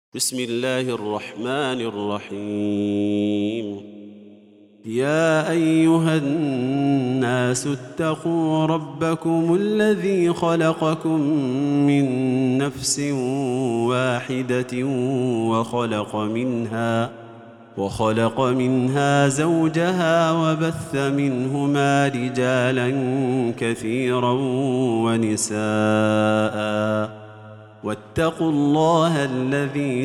بسم الله الرحمن الرحيم. يا أيها الناس اتقوا ربكم الذي خلقكم من نفس واحدة وخلق منها زوجها وبث منهما رجالا كثيرا ونساء واتقوا الله الذي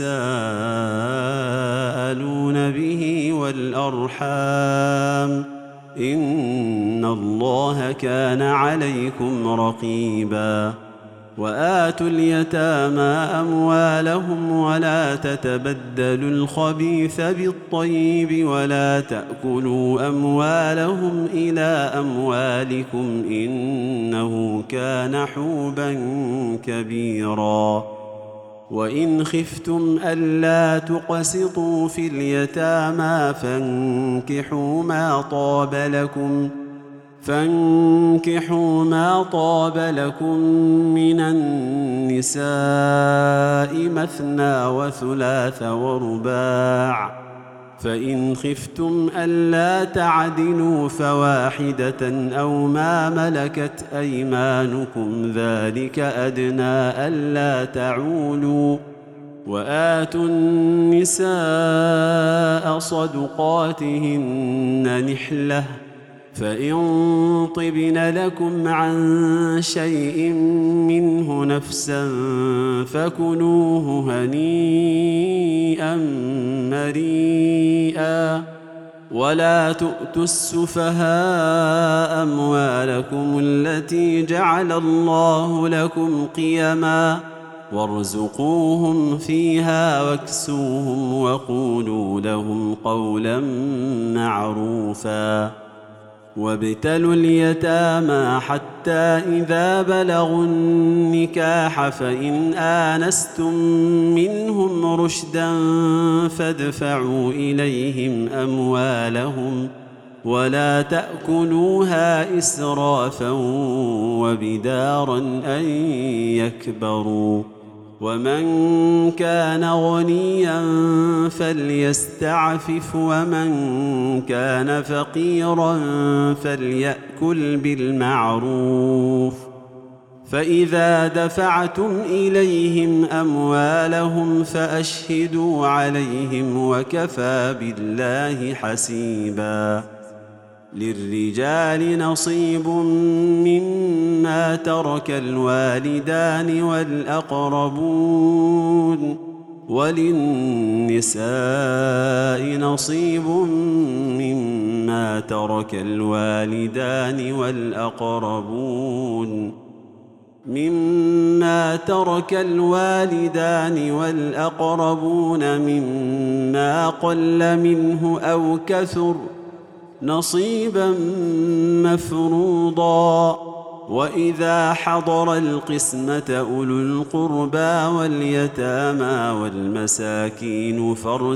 تساءلون به والأرحام إن الله كان عليكم رقيبا. وآتوا اليتامى أموالهم ولا تتبدلوا الخبيث بالطيب ولا تأكلوا أموالهم إلى أموالكم إنه كان حوبا كبيرا. وإن خفتم ألا تقسطوا في اليتامى فانكحوا ما طاب لكم من النساء مثنى وثلاث ورباع، فإن خفتم ألا تعدلوا فواحدة أو ما ملكت أيمانكم ذلك أدنى ألا تعولوا. وآتوا النساء صدقاتهن نحلةً، فإن طبن لكم عن شيء منه نفسا فكلوه هنيئا مريئا. ولا تؤتوا السفهاء أموالكم التي جعل الله لكم قيما وارزقوهم فيها واكسوهم وقولوا لهم قولا معروفا. وابتلوا اليتامى حتى إذا بلغوا النكاح فإن آنستم منهم رشدا فادفعوا إليهم أموالهم ولا تأكلوها إسرافا وبدارا أن يكبروا. ومن كان غنيا فليستعفف ومن كان فقيرا فليأكل بالمعروف. فإذا دفعتم إليهم أموالهم فأشهدوا عليهم وكفى بالله حسيبا. للرجال نصيب مما ترك الوالدان والأقربون وللنساء نصيب مما ترك الوالدان والأقربون مما قل منه أو كثر نصيبا مفروضا. وإذا حضر القسمة أولو القربى واليتامى والمساكين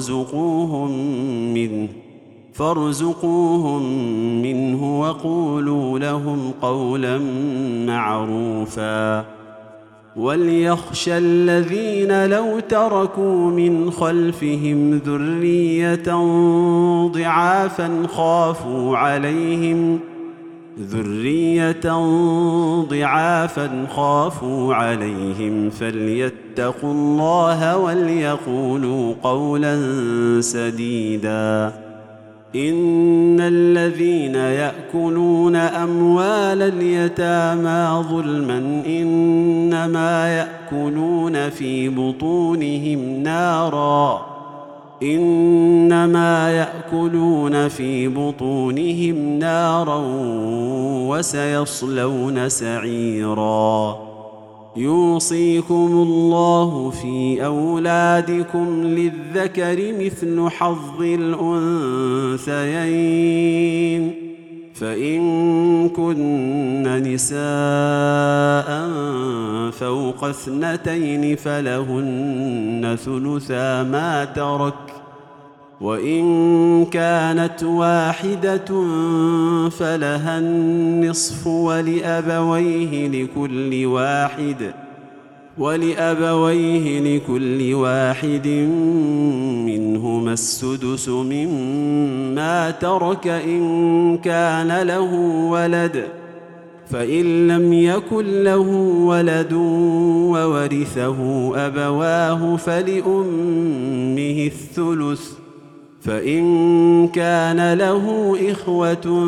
فارزقوهم منه وقولوا لهم قولا معروفا. وليخشى الذين لو تركوا من خلفهم ذرية ضعافا خافوا عليهم فليتقوا الله وليقولوا قولا سديدا. إن الذين يأكلون أموال اليتامى ظلما إنما يأكلون في بطونهم نارا وسيصلون سعيرا. يوصيكم الله في أولادكم للذكر مثل حظ الأنثيين، فإن كن نساء فوق 2 فلهن ثلثا ما ترك، وإن كانت واحدة فلها النصف ولأبويه لكل واحد ولأبويه لكل واحد منهما السدس مما ترك إن كان له ولد، فإن لم يكن له ولد وورثه أبواه فلأمه الثلث، فإن كان له إخوة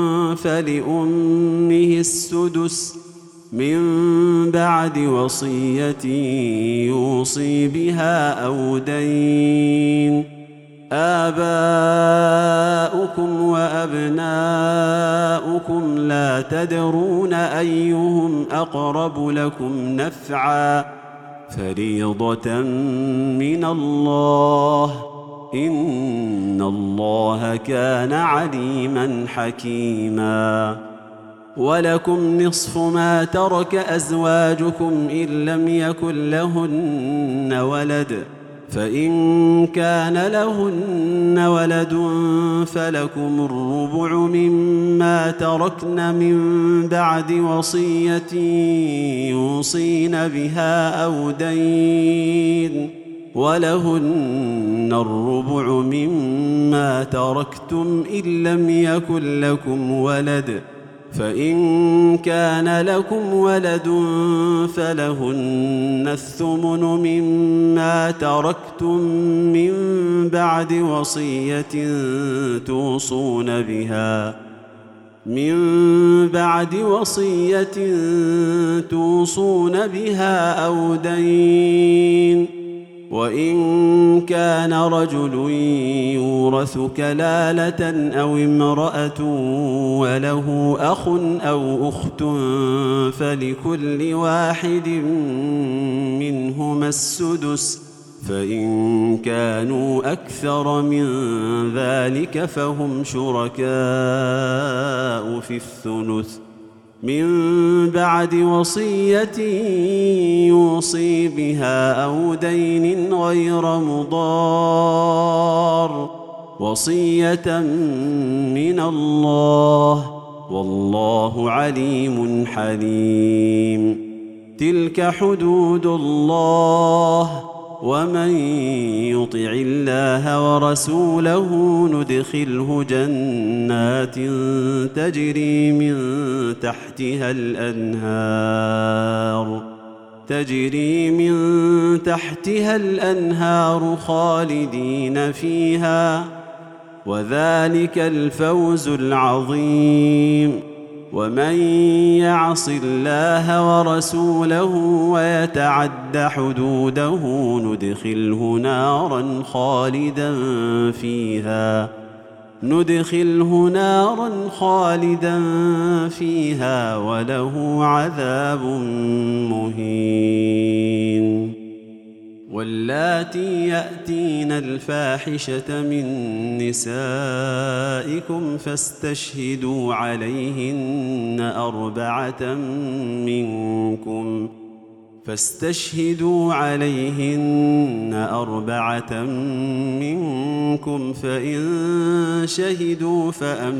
فلأمه السدس من بعد وصية يوصي بها أو دين. آباؤكم وأبناؤكم لا تدرون أيهم أقرب لكم نفعا، فريضة من الله، إن الله كان عليما حكيما. ولكم نصف ما ترك أزواجكم إن لم يكن لهن ولد، فإن كان لهن ولد فلكم الربع مما تركن من بعد وصية يوصين بها أو دين، ولهن الربع مما تركتم إن لم يكن لكم ولد، فإن كان لكم ولد فلهن الثمن مما تركتم من بعد وصية توصون بها أو دين. وإن كان رجل يورث كلالة أو امرأة وله أخ أو أخت فلكل واحد منهما السدس، فإن كانوا أكثر من ذلك فهم شركاء في الثلث من بعد وصية يوصي بها أو دين غير مضار، وصية من الله، والله عليم حليم. تلك حدود الله، ومن يطع الله ورسوله ندخله جنات تجري من تحتها الأنهار خالدين فيها، وذلك الفوز العظيم. ومن يعص الله ورسوله ويتعد حدوده ندخله نارا خالدا فيها وله عذاب مهين. واللاتي يأتين الفاحشة من نسائكم فاستشهدوا عليهن أربعة منكم فإن شهدوا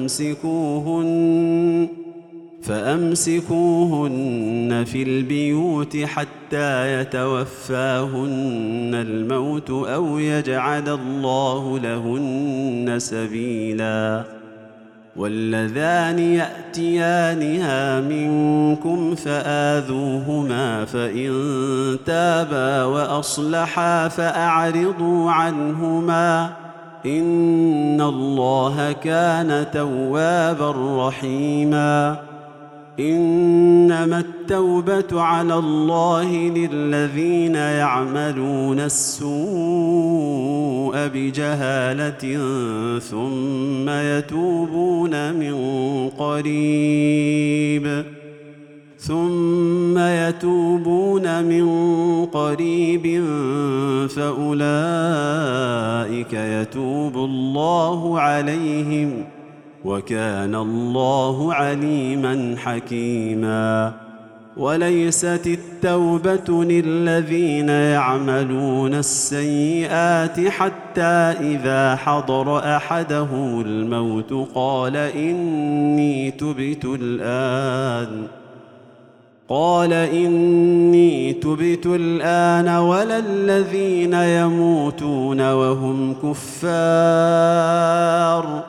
فأمسكوهن في البيوت حتى يتوفاهن الموت أو يجعل الله لهن سبيلا. واللذان يأتيانها منكم فآذوهما، فإن تابا وأصلحا فأعرضوا عنهما، إن الله كان توابا رحيما. إنما التوبة على الله للذين يعملون السوء بجهالة ثم يتوبون من قريب فأولئك يتوب الله عليهم، وكان الله عليما حكيما. وليست التوبة للذين يعملون السيئات حتى إذا حضر أحدهم الموت قال قال إني تبت الآن ولا الذين يموتون وهم كفار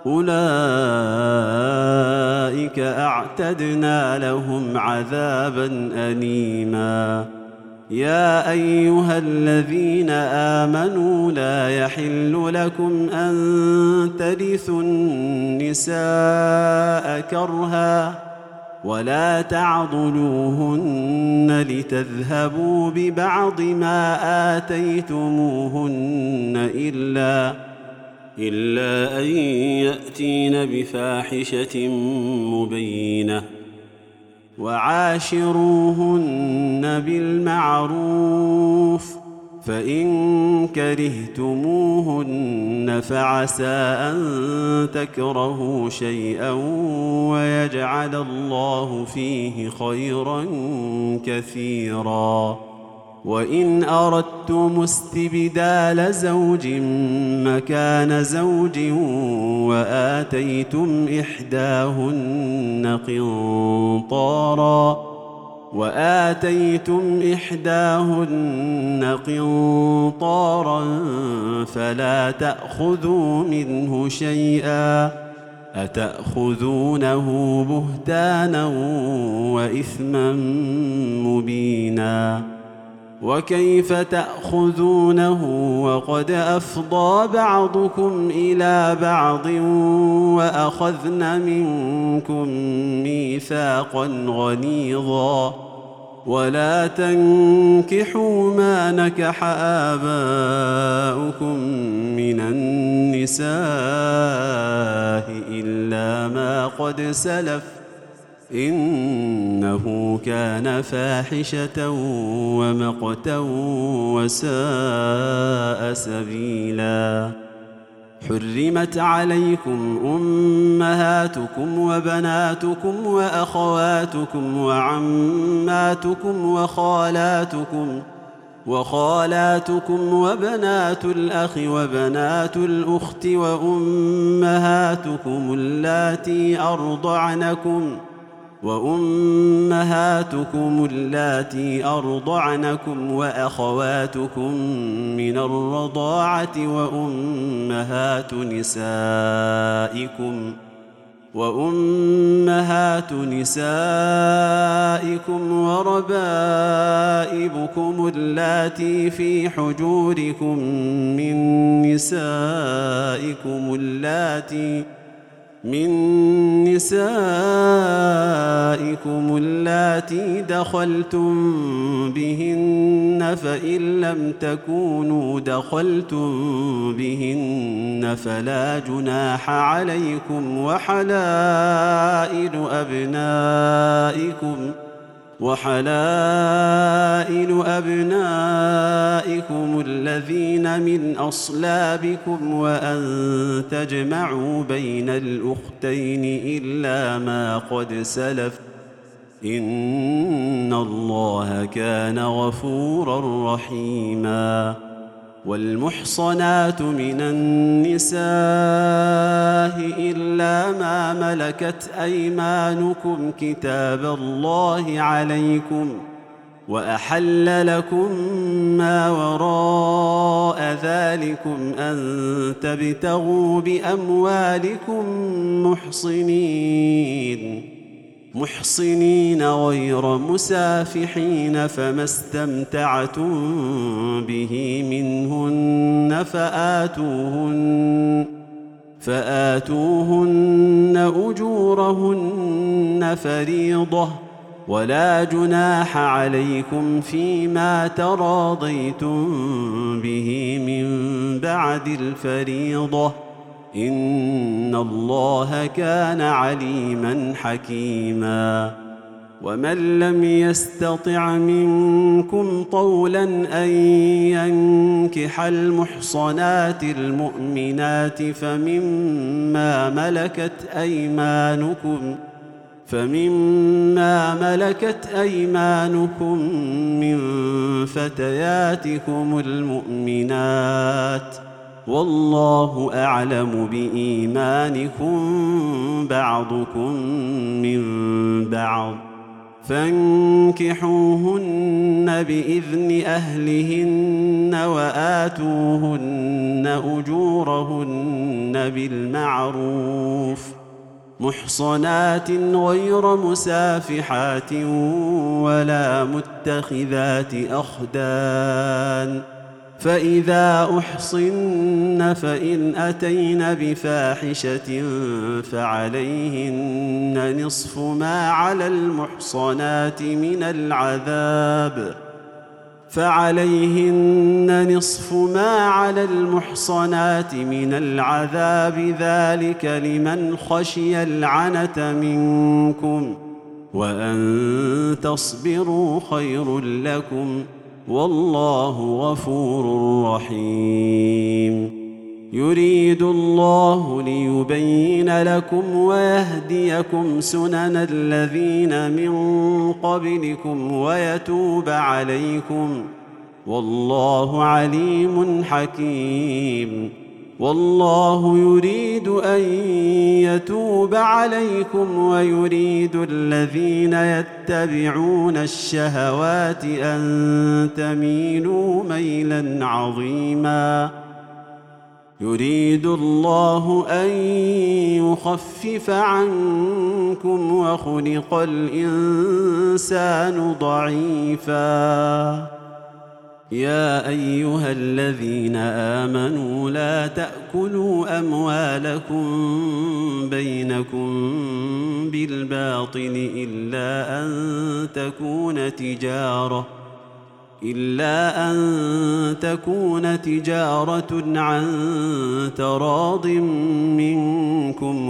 أولئك أعتدنا لهم عذابا أليما يا أيها الذين آمنوا لا يحل لكم أن ترثوا النساء كرها ولا تعضلوهن لتذهبوا ببعض ما آتيتموهن إلا أن يأتين بفاحشة مبينة وعاشروهن بالمعروف فإن كرهتموهن فعسى أن تكرهوا شيئا ويجعل الله فيه خيرا كثيرا وإن أردتم استبدال زوج مكان زوج وآتيتم إحداهن قنطارا فلا تأخذوا منه شيئا أتأخذونه بهتانا وإثما مبينا وكيف تأخذونه وقد أفضى بعضكم إلى بعض وأخذن منكم ميثاقا غليظا ولا تنكحوا ما نكح آباؤكم من النساء إلا ما قد سلف إنه كان فاحشة ومقتا وساء سبيلا حرمت عليكم أمهاتكم وبناتكم وأخواتكم وعماتكم وخالاتكم وبنات الأخ وبنات الأخت وأمهاتكم اللاتي أرضعنكم وأخواتكم من الرضاعة وأمهات نسائكم وربائبكم اللاتي في حجوركم من نسائكم اللاتي دخلتم بهن فإن لم تكونوا دخلتم بهن فلا جناح عليكم وحلائل أبنائكم الذين من أصلابكم وأن تجمعوا بين الأختين إلا ما قد سلف إن الله كان غفورا رحيما والمحصنات من النساء إلا ما ملكت أيمانكم كتاب الله عليكم وأحل لكم ما وراء ذلكم أن تبتغوا بأموالكم محصنين غير مسافحين فما استمتعتم به منهن فآتوهن أجورهن فريضة ولا جناح عليكم فيما تراضيتم به من بعد الفريضة إن الله كان عليما حكيما ومن لم يستطع منكم طولا أن ينكح المحصنات المؤمنات فمما ملكت أيمانكم من فتياتكم المؤمنات والله أعلم بإيمانكم بعضكم من بعض فانكحوهن بإذن أهلهن وآتوهن أجورهن بالمعروف محصنات غير مسافحات ولا متخذات أخدان فإذا أحصن فإن أتين بفاحشة فعليهن نصف ما على المحصنات من العذاب ذلك لمن خشي العنة منكم وأن تصبروا خير لكم والله غفور رحيم يريد الله ليبين لكم ويهديكم سنن الذين من قبلكم ويتوب عليكم والله عليم حكيم والله يريد أن يتوب عليكم ويريد الذين يتبعون الشهوات أن تميلوا ميلا عظيما يريد الله أن يخفف عنكم وخلق الإنسان ضعيفا يا أيها الذين آمنوا لا تأكلوا أموالكم بينكم بالباطل إلا أن تكون تجارة عن تراض منكم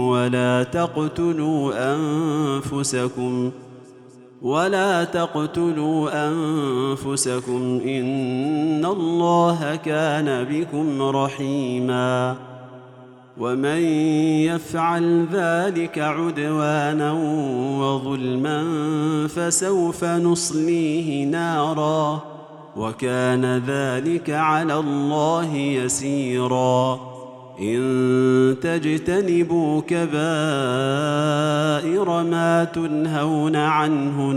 ولا تقتلوا أنفسكم إن الله كان بكم رحيما ومن يفعل ذلك عدوانا وظلما فسوف نصليه نارا وكان ذلك على الله يسيرا إن تجتنبوا كبائر ما تنهون عنه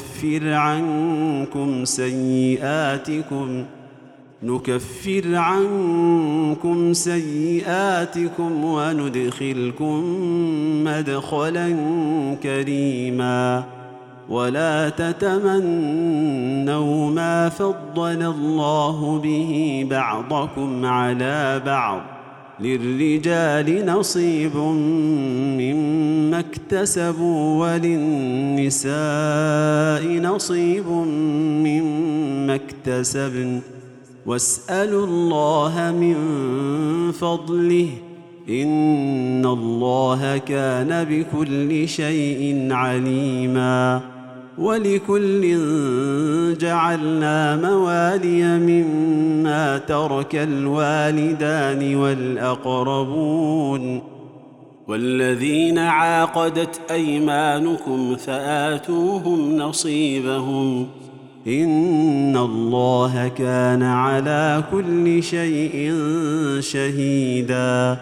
نكفر عنكم سيئاتكم وندخلكم مدخلا كريما ولا تتمنوا ما فضل الله به بعضكم على بعض للرجال نصيب مما اكتسبوا وللنساء نصيب مما اكتسبن واسألوا الله من فضله إن الله كان بكل شيء عليما ولكل جعلنا موالي مما ترك الوالدان والأقربون والذين عاقدت أيمانكم فآتوهم نصيبهم إن الله كان على كل شيء شهيدا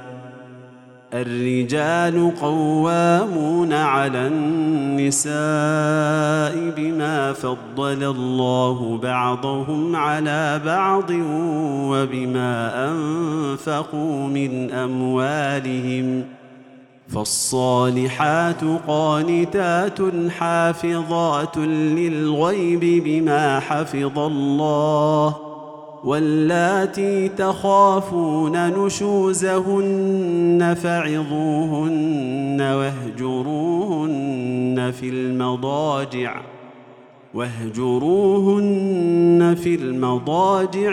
الرجال قوامون على النساء بما فضل الله بعضهم على بعض وبما أنفقوا من أموالهم فالصالحات قانتات حافظات للغيب بما حفظ الله واللاتي تخافون نشوزهن فعظوهن واهجروهن في المضاجع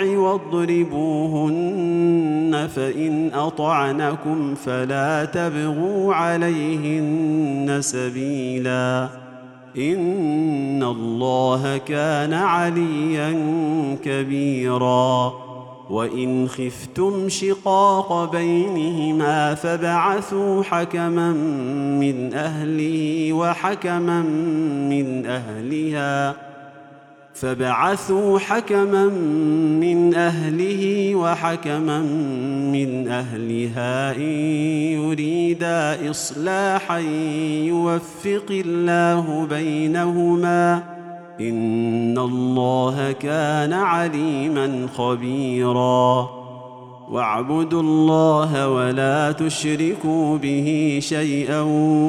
واضربوهن فإن أطعنكم فلا تبغوا عليهن سبيلا إن الله كان عليا كبيرا وإن خفتم شقاق بينهما فابعثوا حكما من أهله وحكما من أهلها فبعثوا حكما من أهله وحكما من أهلها إن يريدا إصلاحا يوفق الله بينهما إن الله كان عليما خبيرا. واعبدوا الله ولا تشركوا به شيئا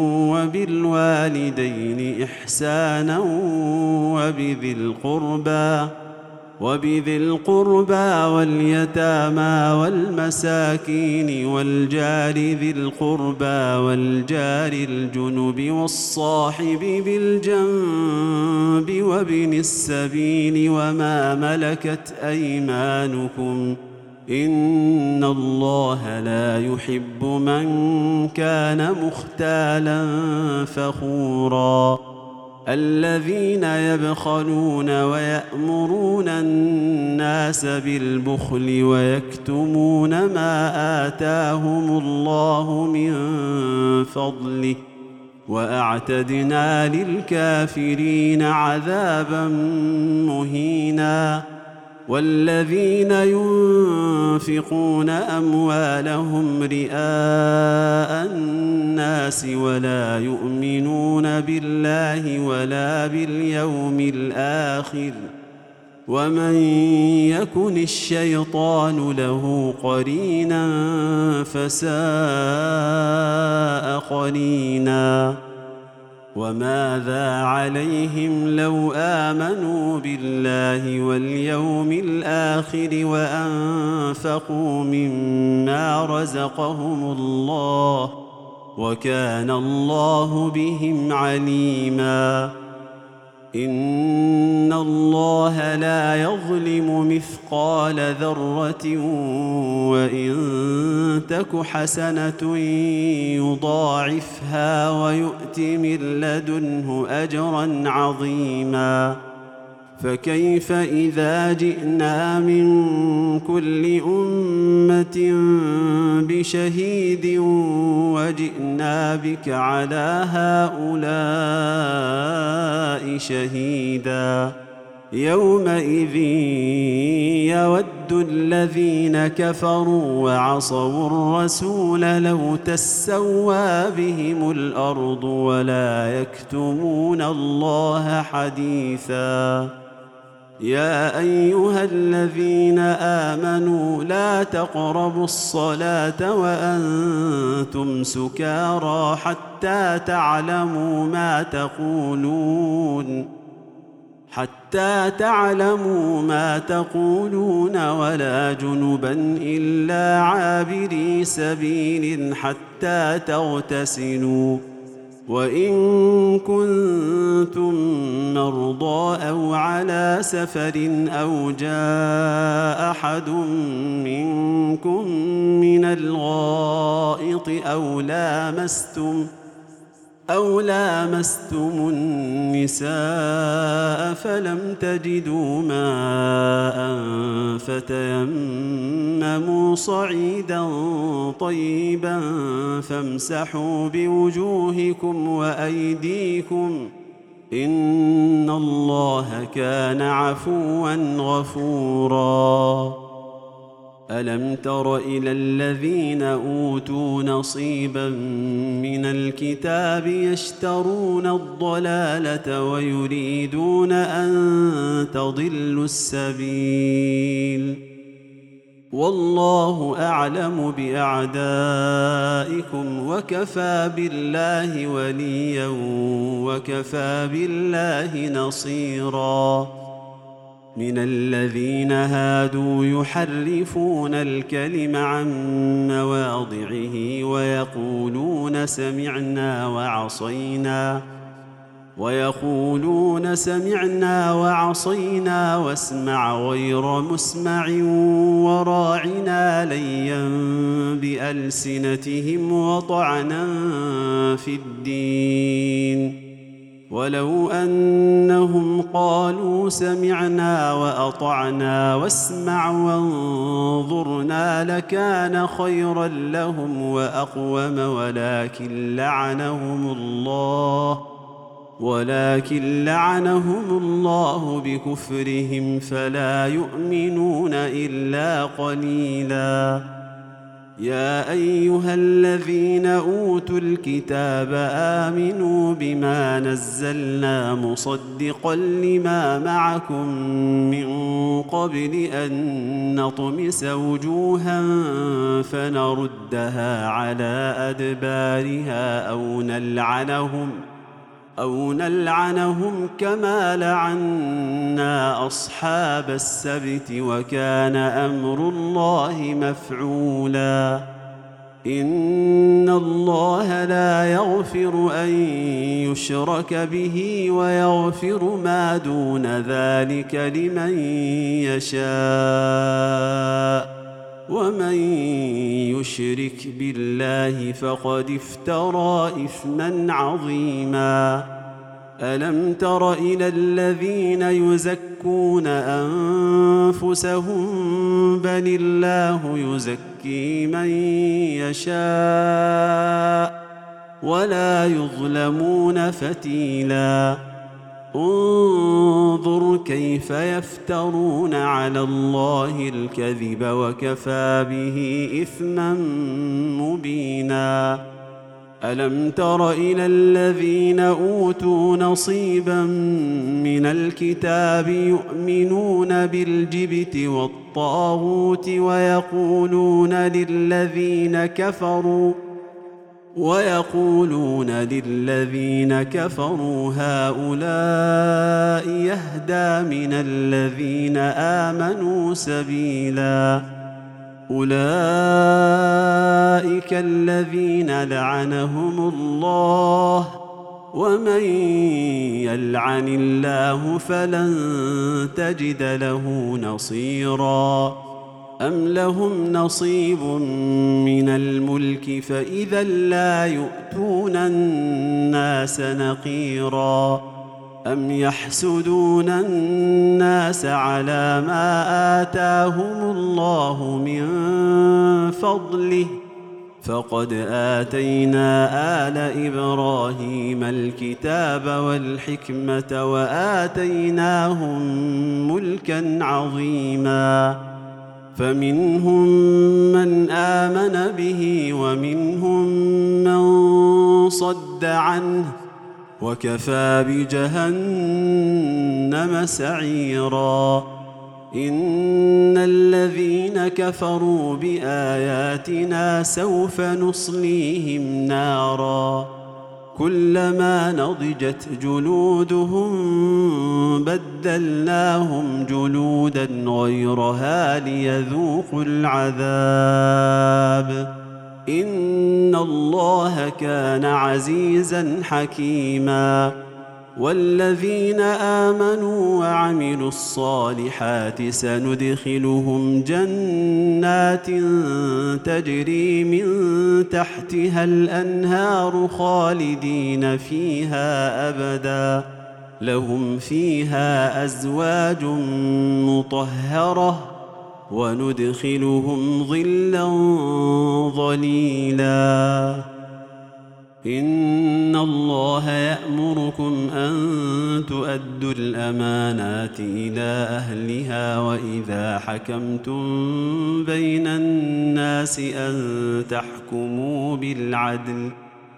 وبالوالدين إحسانا وبذي القربى واليتامى والمساكين والجار ذي القربى والجار الجنب والصاحب بالجنب وابن السبيل وما ملكت أيمانكم إن الله لا يحب من كان مختالا فخورا. الذين يبخلون ويأمرون الناس بالبخل ويكتمون ما آتاهم الله من فضله وأعتدنا للكافرين عذابا مهينا. والذين ينفقون أموالهم رئاء الناس ولا يؤمنون بالله ولا باليوم الآخر ومن يكن الشيطان له قرينا فساء قرينا. وماذا عليهم لو آمنوا بالله واليوم الآخر وأنفقوا مما رزقهم الله وكان الله بهم عليما. إن الله لا يظلم مثقال ذرة وإن تك حسنة يضاعفها ويؤت من لدنه أجرا عظيما. فكيف إذا جئنا من كل أمة بشهيد وجئنا بك على هؤلاء شهيدا. يومئذ يود الذين كفروا وعصوا الرسول لو تسوى بهم الأرض ولا يكتمون الله حديثا. يا أيها الذين آمنوا لا تقربوا الصلاة وأنتم سكارى حتى تعلموا ما تقولون ولا جنبا إلا عابري سبيل حتى تغتسلوا. وإن كنتم مرضى أو على سفر أو جاء أحد منكم من الغائط أو لامستم النساء فلم تجدوا ماء فتيمموا صعيدا طيبا فامسحوا بوجوهكم وأيديكم إن الله كان عفوا غفورا. ألم تر إلى الذين أوتوا نصيبا من الكتاب يشترون الضلالة ويريدون أن تضلوا السبيل والله أعلم بأعدائكم وكفى بالله وليا وكفى بالله نصيرا. من الذين هادوا يحرفون الكلم عن مواضعه ويقولون سمعنا وعصينا واسمع غير مسمع وراعنا ليا بألسنتهم وطعنا في الدين. ولو أنهم قالوا سمعنا وأطعنا واسمع وانظرنا لكان خيرا لهم وأقوم ولكن لعنهم الله بكفرهم فلا يؤمنون إلا قليلا. يا أيها الذين أوتوا الكتاب آمنوا بما نزلنا مصدقا لما معكم من قبل أن نطمس وجوها فنردها على أدبارها أو نلعنهم كما لعنا أصحاب السبت وكان أمر الله مفعولا. إن الله لا يغفر أن يشرك به ويغفر ما دون ذلك لمن يشاء، ومن يشرك بالله فقد افترى إثما عظيما. ألم تر إلى الذين يزكون أنفسهم بل الله يزكي من يشاء ولا يظلمون فتيلا. انظر كيف يفترون على الله الكذب وكفى به إثما مبينا. ألم تر إلى الذين أوتوا نصيبا من الكتاب يؤمنون بالجبت والطاغوت ويقولون للذين كفروا هؤلاء يهدى من الذين آمنوا سبيلا. أولئك الذين لعنهم الله، ومن يلعن الله فلن تجد له نصيرا. أم لهم نصيب من الملك فإذا لا يؤتون الناس نقيرا. أم يحسدون الناس على ما آتاهم الله من فضله، فقد آتينا آل إبراهيم الكتاب والحكمة وآتيناهم ملكا عظيما. فمنهم من آمن به ومنهم من صد عنه، وكفى بجهنم سعيرا. إن الذين كفروا بآياتنا سوف نصليهم نارا كلما نضجت جلودهم بدلناهم جلودا غيرها ليذوقوا العذاب. إن الله كان عزيزا حكيما. والذين آمنوا وعملوا الصالحات سندخلهم جنات تجري من تحتها الأنهار خالدين فيها أبدا، لهم فيها أزواج مطهرة وندخلهم ظلا ظليلا. إن الله يأمركم أن تؤدوا الأمانات إلى أهلها وإذا حكمتم بين الناس أن تحكموا بالعدل.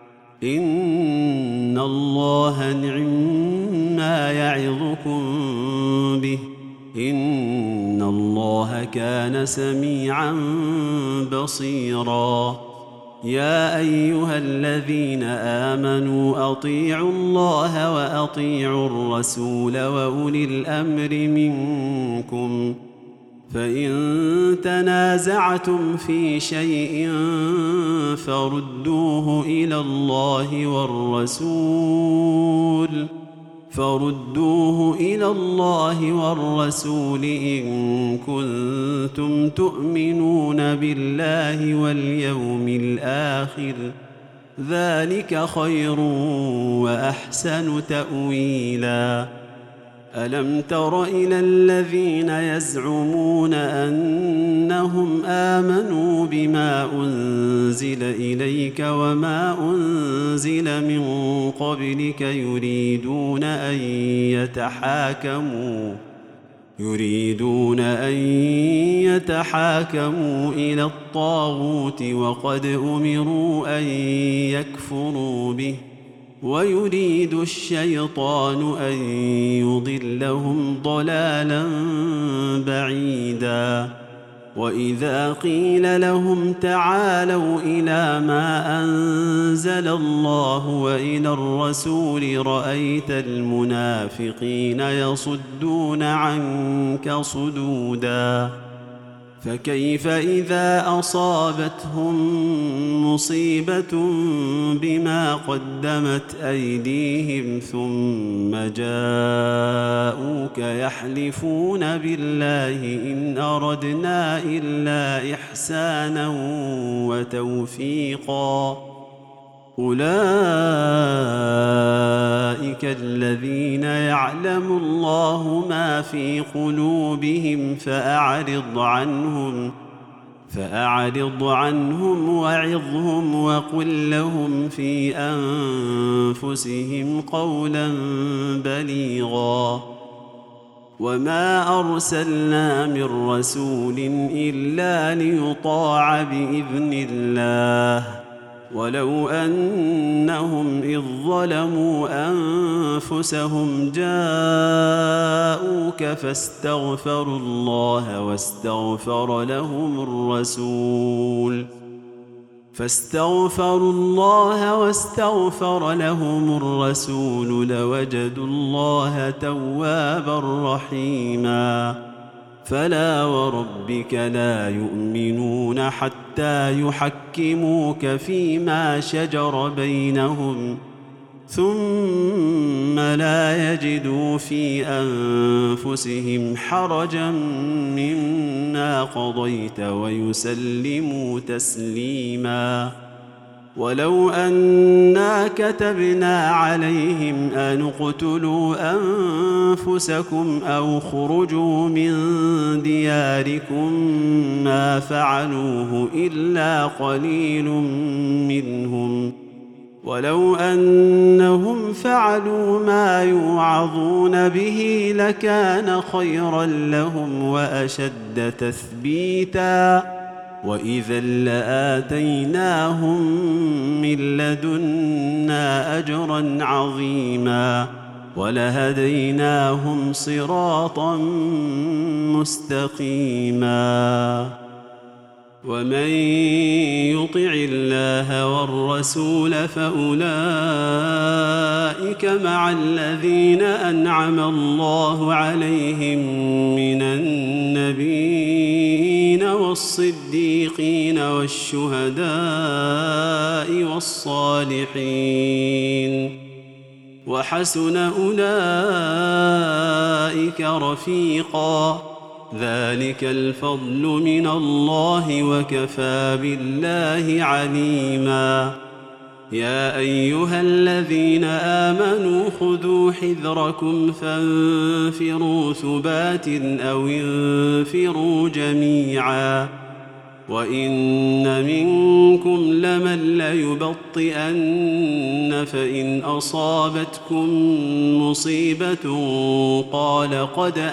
إن الله نعم يعظكم به، إن الله كان سميعا بصيرا. يا أيها الذين آمنوا أطيعوا الله وأطيعوا الرسول وأولي الأمر منكم، فإن تنازعتم في شيء فردوه إلى الله والرسول إن كنتم تؤمنون بالله واليوم الآخر، ذلك خير وأحسن تأويلا. ألم تر إلى الذين يزعمون أنهم آمنوا بما أنزل إليك وما أنزل من قبلك يريدون أن يتحاكموا إلى الطاغوت وقد أمروا أن يكفروا به ويريد الشيطان أن يضلهم ضلالا بعيدا وإذا قيل لهم تعالوا إلى ما أنزل الله وإلى الرسول رأيت المنافقين يصدون عنك صدودا فكيف إذا أصابتهم مصيبة بما قدمت أيديهم ثم جاءوك يحلفون بالله إن أردنا إلا إحسانا وتوفيقا أولئك الذين يعلم الله ما في قلوبهم فأعرض عنهم وعظهم وقل لهم في أنفسهم قولا بليغا وما أرسلنا من رسول إلا ليطاع بإذن الله ولو أنهم إذ ظلموا أنفسهم جاءوك فاستغفروا الله واستغفر لهم الرسول لوجدوا الله توابا رحيما فلا وربك لا يؤمنون حتى يحكموك فيما شجر بينهم ثم لا يجدوا في أنفسهم حرجا مما قضيت ويسلموا تسليما ولو أنا كتبنا عليهم أن اقتلوا أنفسكم أو خرجوا من دياركم ما فعلوه إلا قليل منهم ولو أنهم فعلوا ما يوعظون به لكان خيرا لهم وأشد تثبيتا وإذا لآتيناهم من لدنا أجرا عظيما ولهديناهم صراطا مستقيما ومن يطع الله والرسول فأولئك مع الذين أنعم الله عليهم من النبيين والصديقين والشهداء والصالحين وحسن أولئك رفيقا ذلك الفضل من الله وكفى بالله عليما يا أيها الذين آمنوا خذوا حذركم فانفروا ثبات أو انفروا جميعا وإن منكم لمن ليبطئن فإن أصابتكم مصيبة قال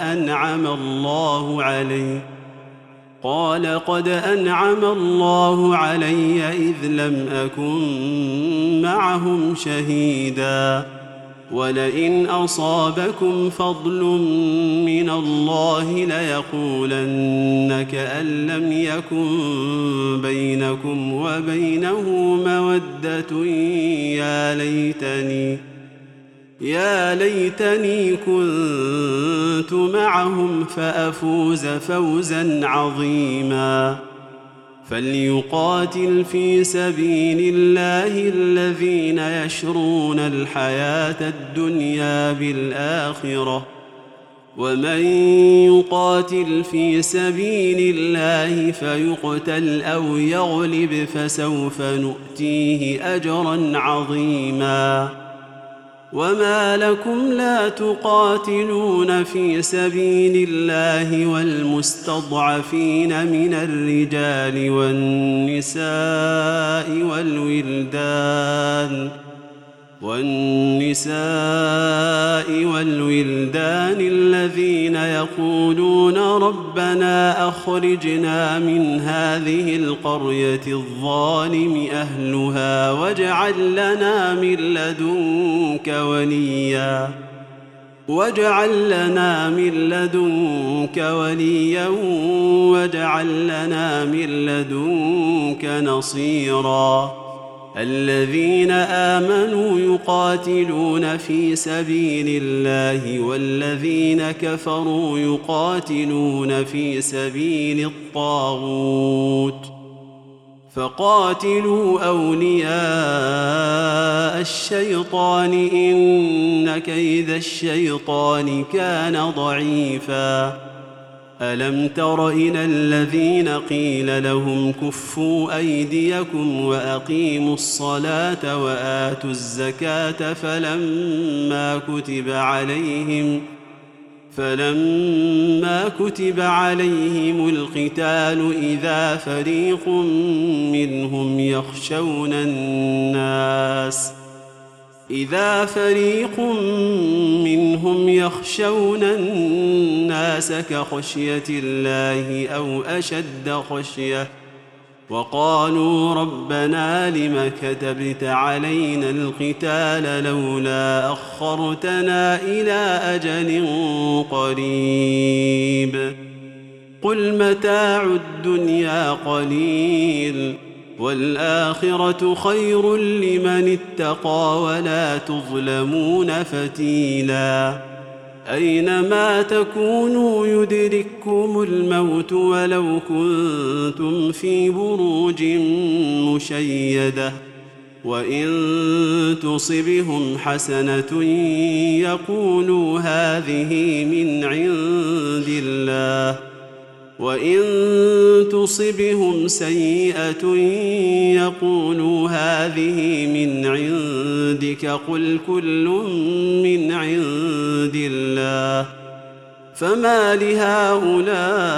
قد أنعم الله علي إذ لم أكن معهم شهيدا ولئن أصابكم فضل من الله ليقولن كأن لم يكن بينكم وبينه مودة يا ليتني كنت معهم فأفوز فوزا عظيما فليقاتل في سبيل الله الذين يشرون الحياة الدنيا بالآخرة ومن يقاتل في سبيل الله فيقتل أو يغلب فسوف نؤتيه أجرا عظيما وما لكم لا تقاتلون في سبيل الله والمستضعفين من الرجال والنساء والولدان الذين يقولون ربنا أخرجنا من هذه القرية الظالم أهلها واجعل لنا من لدنك وليا واجعل لنا من لدنك نصيرا الذين آمنوا يقاتلون في سبيل الله والذين كفروا يقاتلون في سبيل الطاغوت فقاتلوا أولياء الشيطان إن كيد الشيطان كان ضعيفا ألم تر إلى الذين قيل لهم كفوا أيديكم وأقيموا الصلاة وآتوا الزكاة فلما كتب عليهم القتال إذا فريق منهم يخشون الناس كخشية الله أو أشد خشية وقالوا ربنا لم كتبت علينا القتال لولا أخرتنا إلى أجل قريب قل متاع الدنيا قليل والآخرة خير لمن اتقى ولا تظلمون فتيلا أينما تكونوا يدرككم الموت ولو كنتم في بروج مشيدة وإن تصبهم حسنة يقولوا هذه من عند الله وإن تصبهم سيئة يقولوا هذه من عندك قل كل من عند الله فما لهؤلاء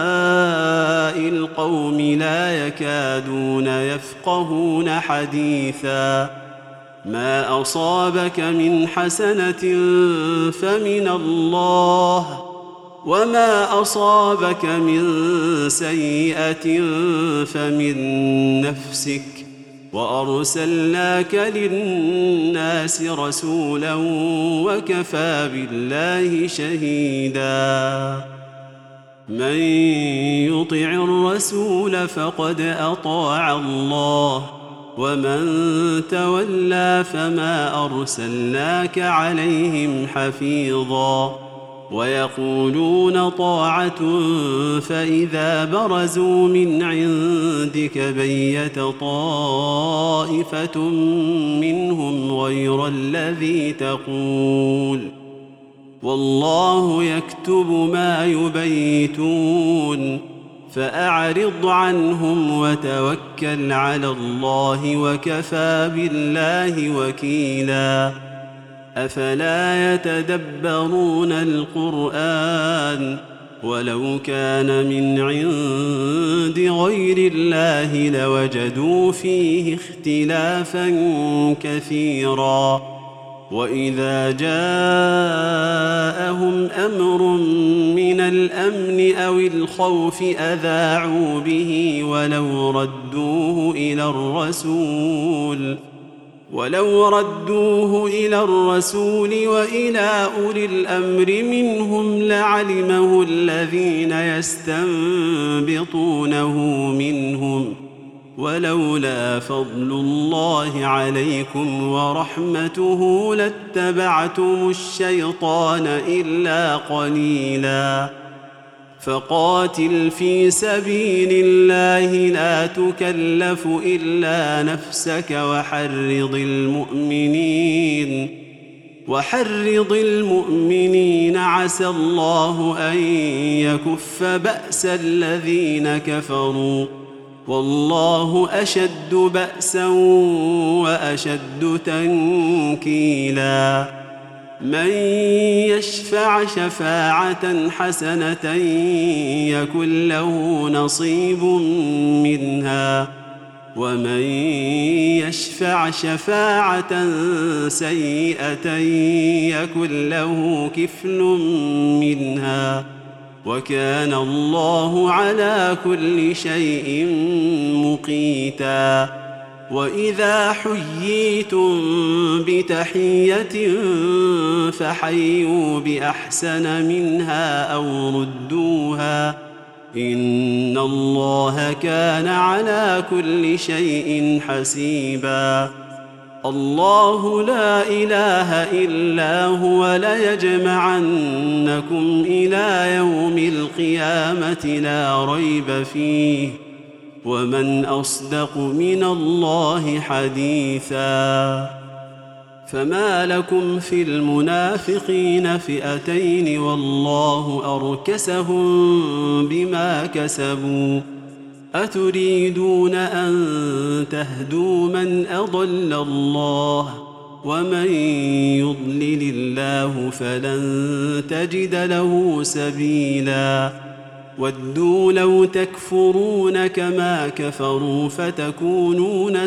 القوم لا يكادون يفقهون حديثا ما أصابك من حسنة فمن الله وما أصابك من سيئة فمن نفسك وأرسلناك للناس رسولا وكفى بالله شهيدا من يطع الرسول فقد أطاع الله ومن تولى فما أرسلناك عليهم حفيظا ويقولون طاعة فإذا برزوا من عندك بيت طائفة منهم غير الذي تقول والله يكتب ما يبيتون فأعرض عنهم وتوكل على الله وكفى بالله وكيلا أفلا يتدبرون القرآن ولو كان من عند غير الله لوجدوا فيه اختلافا كثيرا وإذا جاءهم أمر من الأمن أو الخوف أذاعوا به ولو ردوه إلى الرسول وإلى أولي الأمر منهم لعلمه الذين يستنبطونه منهم ولولا فضل الله عليكم ورحمته لاتبعتم الشيطان إلا قليلا فقاتل في سبيل الله لا تكلف إلا نفسك وحرض المؤمنين عسى الله أن يكف بأس الذين كفروا والله أشد بأسا وأشد تنكيلا من يشفع شفاعة حسنة يكن له نصيب منها ومن يشفع شفاعة سيئة يكن له كفل منها وكان الله على كل شيء مقيتا. وإذا حييتم بتحية فحيوا بأحسن منها أو ردوها إن الله كان على كل شيء حسيبا. الله لا إله إلا هو ليجمعنكم إلى يوم القيامة لا ريب فيه ومن أصدق من الله حديثا. فما لكم في المنافقين فئتين والله أركسهم بما كسبوا أتريدون أن تهدوا من أضل الله ومن يضلل الله فلن تجد له سبيلا. ودوا لو تكفرون كما كفروا فتكونون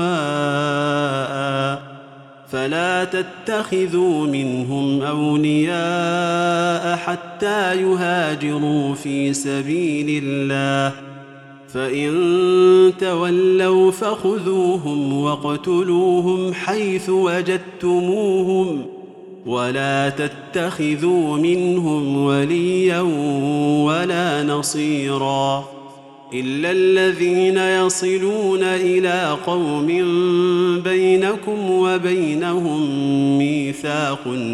سواء فلا تتخذوا منهم أولياء حتى يهاجروا في سبيل الله فإن تولوا فخذوهم واقتلوهم حيث وجدتموهم ولا تتخذوا منهم وليا ولا نصيرا إلا الذين يصلون إلى قوم بينكم وبينهم ميثاق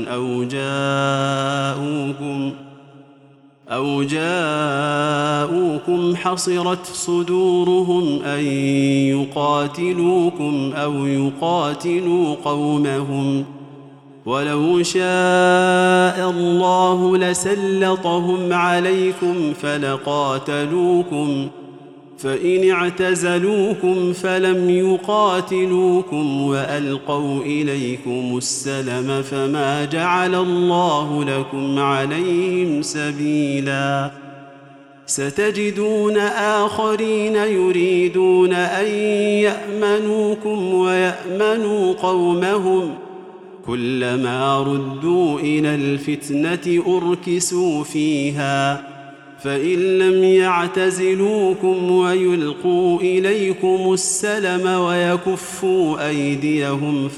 أو جاءوكم حصرت صدورهم أن يقاتلوكم أو يقاتلوا قومهم ولو شاء الله لسلطهم عليكم فلقاتلوكم فإن اعتزلوكم فلم يقاتلوكم وألقوا إليكم السلم فما جعل الله لكم عليهم سبيلا. ستجدون آخرين يريدون أن يأمنوكم ويأمنوا قومهم كلما ردوا إلى الفتنة أركسوا فيها فإن لم يعتزلوكم ويلقوا إليكم السلم ويكفوا أيديهم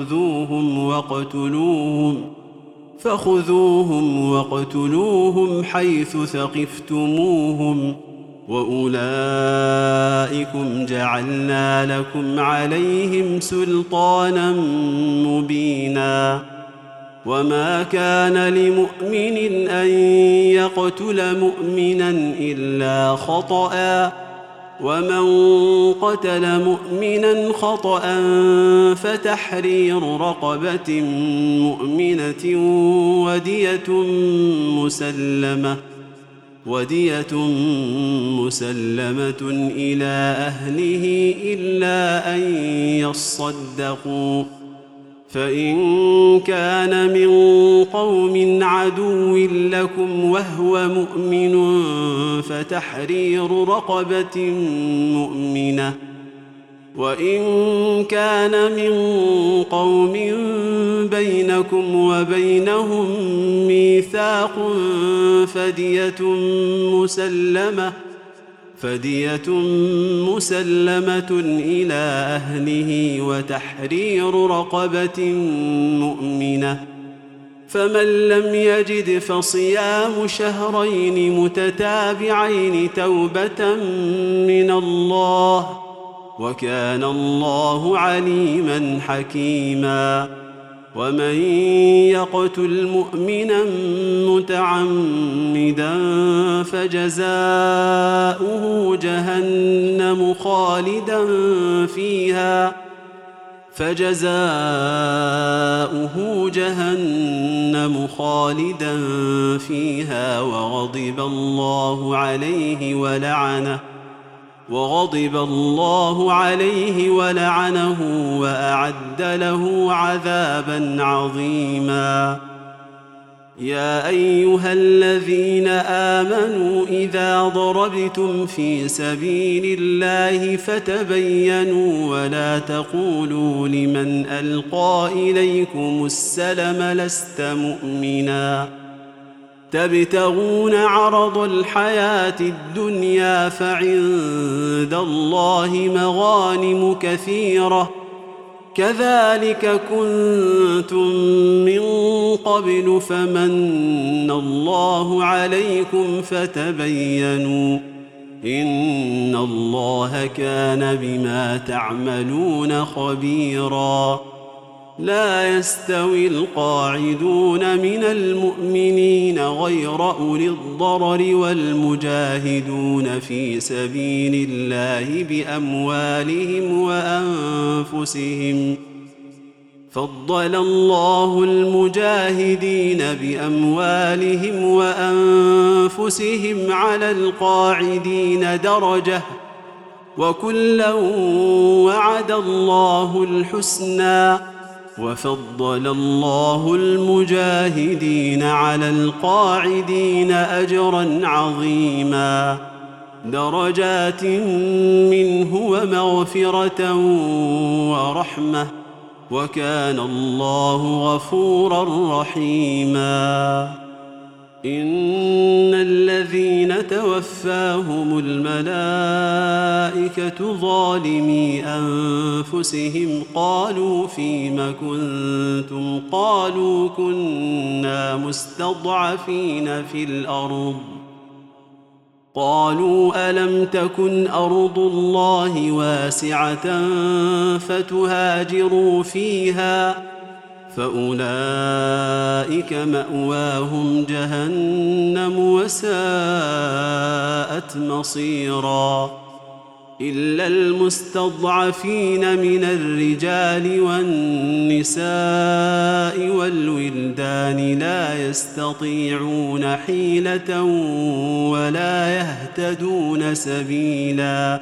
فخذوهم واقتلوهم حيث ثقفتموهم وأولئكم جعلنا لكم عليهم سلطانا مبينا. وما كان لمؤمن أن يقتل مؤمنا إلا خطأ ومن قتل مؤمنا خطأ فتحرير رقبة مؤمنة ودية مسلمة إلى أهله إلا أن يصدقوا فإن كان من قوم عدو لكم وهو مؤمن فتحرير رقبة مؤمنة وإن كان من قوم بينكم وبينهم ميثاق فدية مسلمة إلى أهله وتحرير رقبة مؤمنة فمن لم يجد فصيام شهرين متتابعين توبة من الله وكان الله عليما حكيما. ومن يقتل مؤمنا متعمدا فجزاؤه جهنم خالدا فيها وغضب الله عليه ولعنه وأعد له عذابا عظيما. يا أيها الذين آمنوا إذا ضربتم في سبيل الله فتبينوا ولا تقولوا لمن ألقى إليكم السلم لست مؤمنا تبتغون عرض الحياة الدنيا فعند الله مغانم كثيرة كذلك كنتم من قبل فمن الله عليكم فتبينوا إن الله كان بما تعملون خبيرا لا يستوي القاعدون من المؤمنين غير أولي الضرر والمجاهدون في سبيل الله بأموالهم وأنفسهم فضل الله المجاهدين بأموالهم وأنفسهم على القاعدين درجة وكلا وعد الله الحسنى وفضل الله المجاهدين على القاعدين أجرا عظيما درجات منه ومغفرة ورحمة وكان الله غفورا رحيما إن الذين توفاهم الملائكة ظالمي أنفسهم قالوا فيم كنتم قالوا كنا مستضعفين في الأرض قالوا ألم تكن أرض الله واسعة فتهاجروا فيها فأولئك مأواهم جهنم وساءت مصيرا إلا المستضعفين من الرجال والنساء والولدان لا يستطيعون حيلة ولا يهتدون سبيلا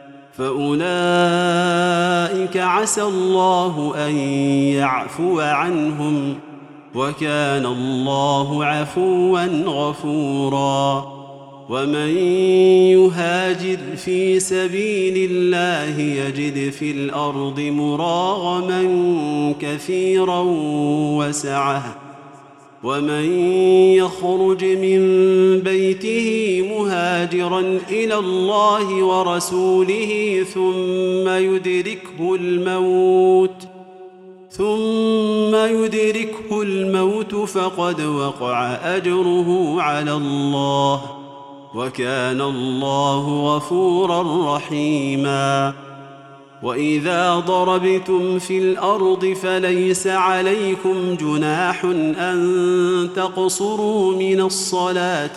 فأولئك عسى الله أن يعفو عنهم وكان الله عفوا غفورا ومن يهاجر في سبيل الله يجد في الأرض مراغما كثيرا وسعة ومن يخرج من بيته مهاجرا إلى الله ورسوله ثم يدركه الموت فقد وقع أجره على الله وكان الله غفورا رحيما وإذا ضربتم في الأرض فليس عليكم جناح أن تقصروا من الصلاة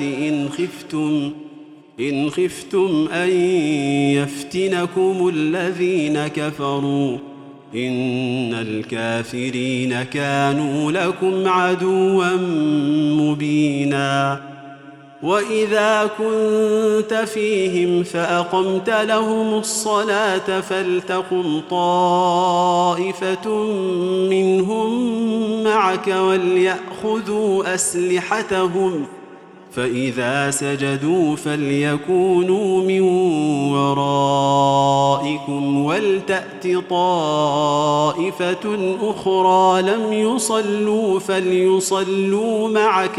إن خفتم أن يفتنكم الذين كفروا إن الكافرين كانوا لكم عدوا مبينا وإذا كنت فيهم فأقمت لهم الصلاة فلتقم طائفة منهم معك وليأخذوا أسلحتهم فإذا سجدوا فليكونوا من ورائكم ولتأت طائفة أخرى لم يصلوا فليصلوا معك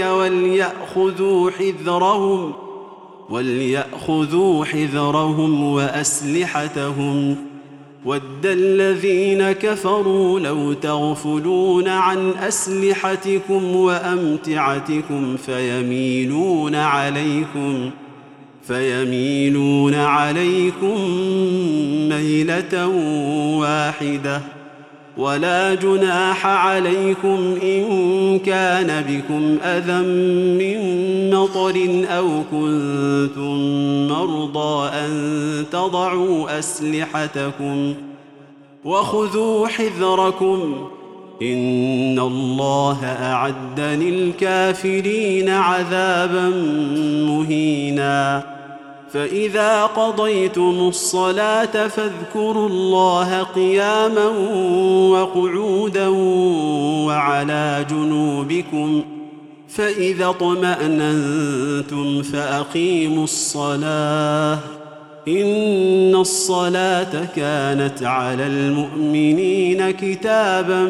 وليأخذوا حذرهم وأسلحتهم ود الذين كفروا لو تغفلون عن أسلحتكم وأمتعتكم فيميلون عليكم ميلة واحدة ولا جناح عليكم إن كان بكم أذى من مطر أو كنتم مرضى أن تضعوا أسلحتكم وخذوا حذركم إن الله أعد للكافرين عذابا مهينا فإذا قضيتم الصلاة فاذكروا الله قياما وقعودا وعلى جنوبكم فإذا اطمأننتم فأقيموا الصلاة إن الصلاة كانت على المؤمنين كتابا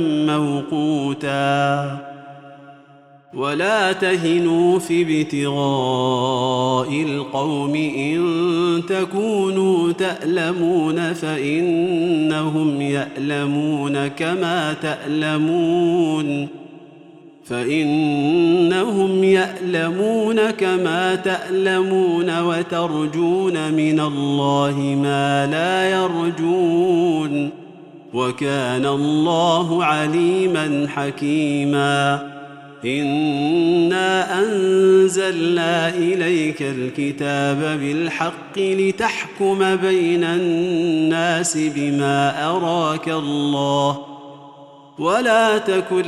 موقوتا ولا تهنوا في ابتغاء القوم إن تكونوا تألمون فإنهم يألمون كما تألمون وترجون من الله ما لا يرجون وكان الله عليما حكيما إنا أنزلنا إليك الكتاب بالحق لتحكم بين الناس بما أراك الله ولا تكن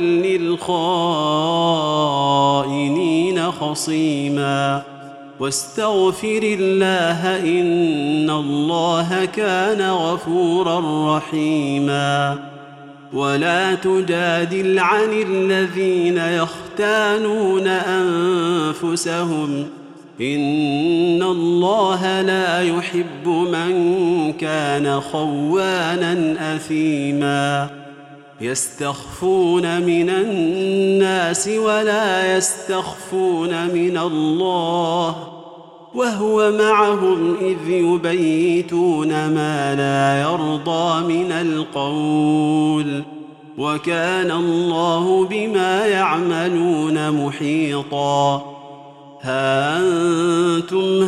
للخائنين خصيما واستغفر الله إن الله كان غفورا رحيما ولا تجادل عن الذين يختانون أنفسهم إن الله لا يحب من كان خوانا أثيما يستخفون من الناس ولا يستخفون من الله وهو معهم إذ يبيتون ما لا يرضى من القول وكان الله بما يعملون محيطا ها أنتم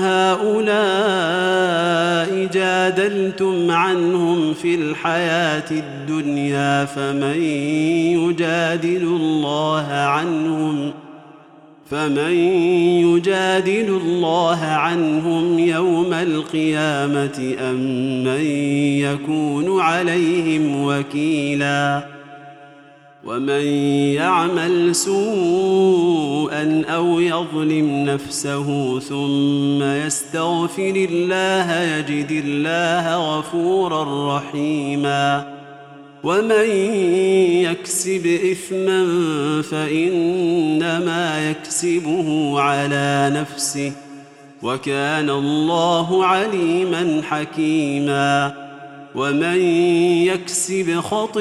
هؤلاء جادلتم عنهم في الحياة الدنيا فمن يجادل الله عنهم يوم القيامة أم من يكون عليهم وكيلا ومن يعمل سوءا أو يظلم نفسه ثم يستغفر الله يجد الله غفورا رحيما ومن يكسب إثما فإنما يكسبه على نفسه وكان الله عليما حكيما ومن يكسب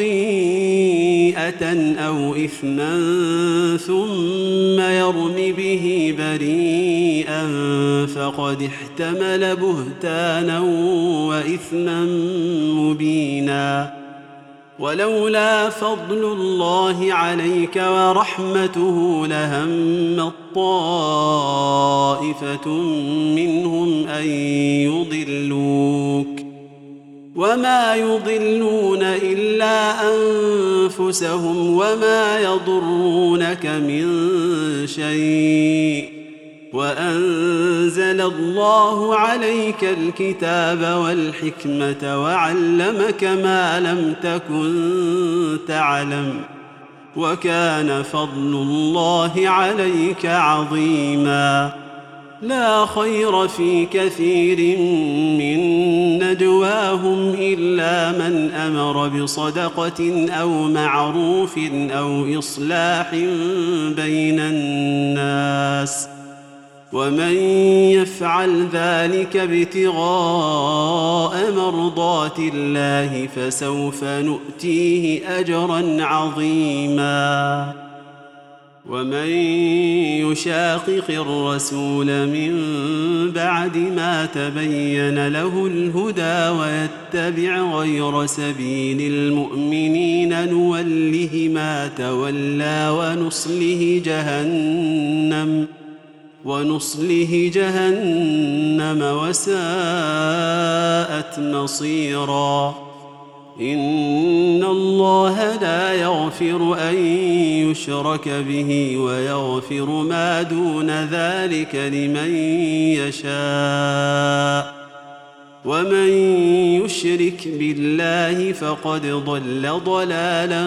خطيئة أو إثما ثم يرم به بريئا فقد احتمل بهتانا وإثما مبينا ولولا فضل الله عليك ورحمته لهم طائفة منهم أن يضلوك وما يضلون إلا أنفسهم وما يضرونك من شيء وأنزل الله عليك الكتاب والحكمة وعلمك ما لم تكن تعلم وكان فضل الله عليك عظيما لا خير في كثير من نجواهم إلا من أمر بصدقة أو معروف أو إصلاح بين الناس ومن يفعل ذلك ابتغاء مرضات الله فسوف نؤتيه أجرا عظيما ومن يشاقق الرسول من بعد ما تبين له الهدى ويتبع غير سبيل المؤمنين نوله ما تولى ونصله جهنم وساءت مصيرا إن الله لا يغفر أن يشرك به ويغفر ما دون ذلك لمن يشاء ومن يشرك بالله فقد ضل ضلالا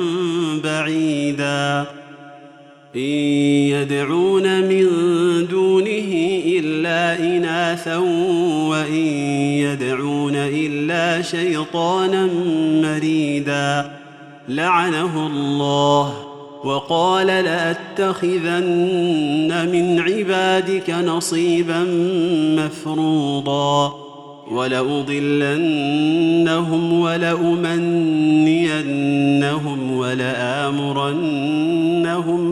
بعيدا إن يدعون من دونه إلا إناثا وإن يدعون إلا شيطانا مريدا لعنه الله وقال لأتخذن من عبادك نصيبا مفروضا ولأضلنهم ولأمنينهم ولآمرنهم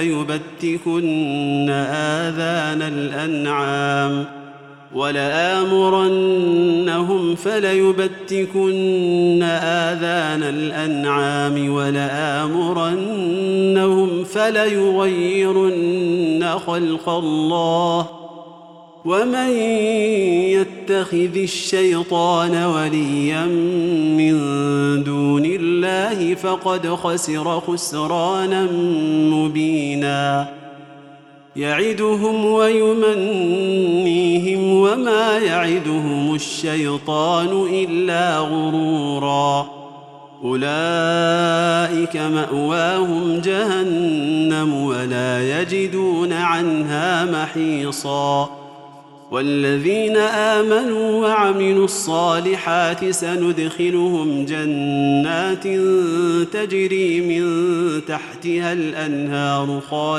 فليبتكن آذان الأنعام ولآمرنهم فليغيرن خلق الله ومن يتخذ الشيطان وليا من دون الله فقد خسر خسرانا مبينا يعدهم ويمنيهم وما يعدهم الشيطان إلا غرورا أولئك مأواهم جهنم ولا يجدون عنها محيصا والذين آمنوا وعملوا الصالحات سندخلهم جنات تجري من تحتها الأنهار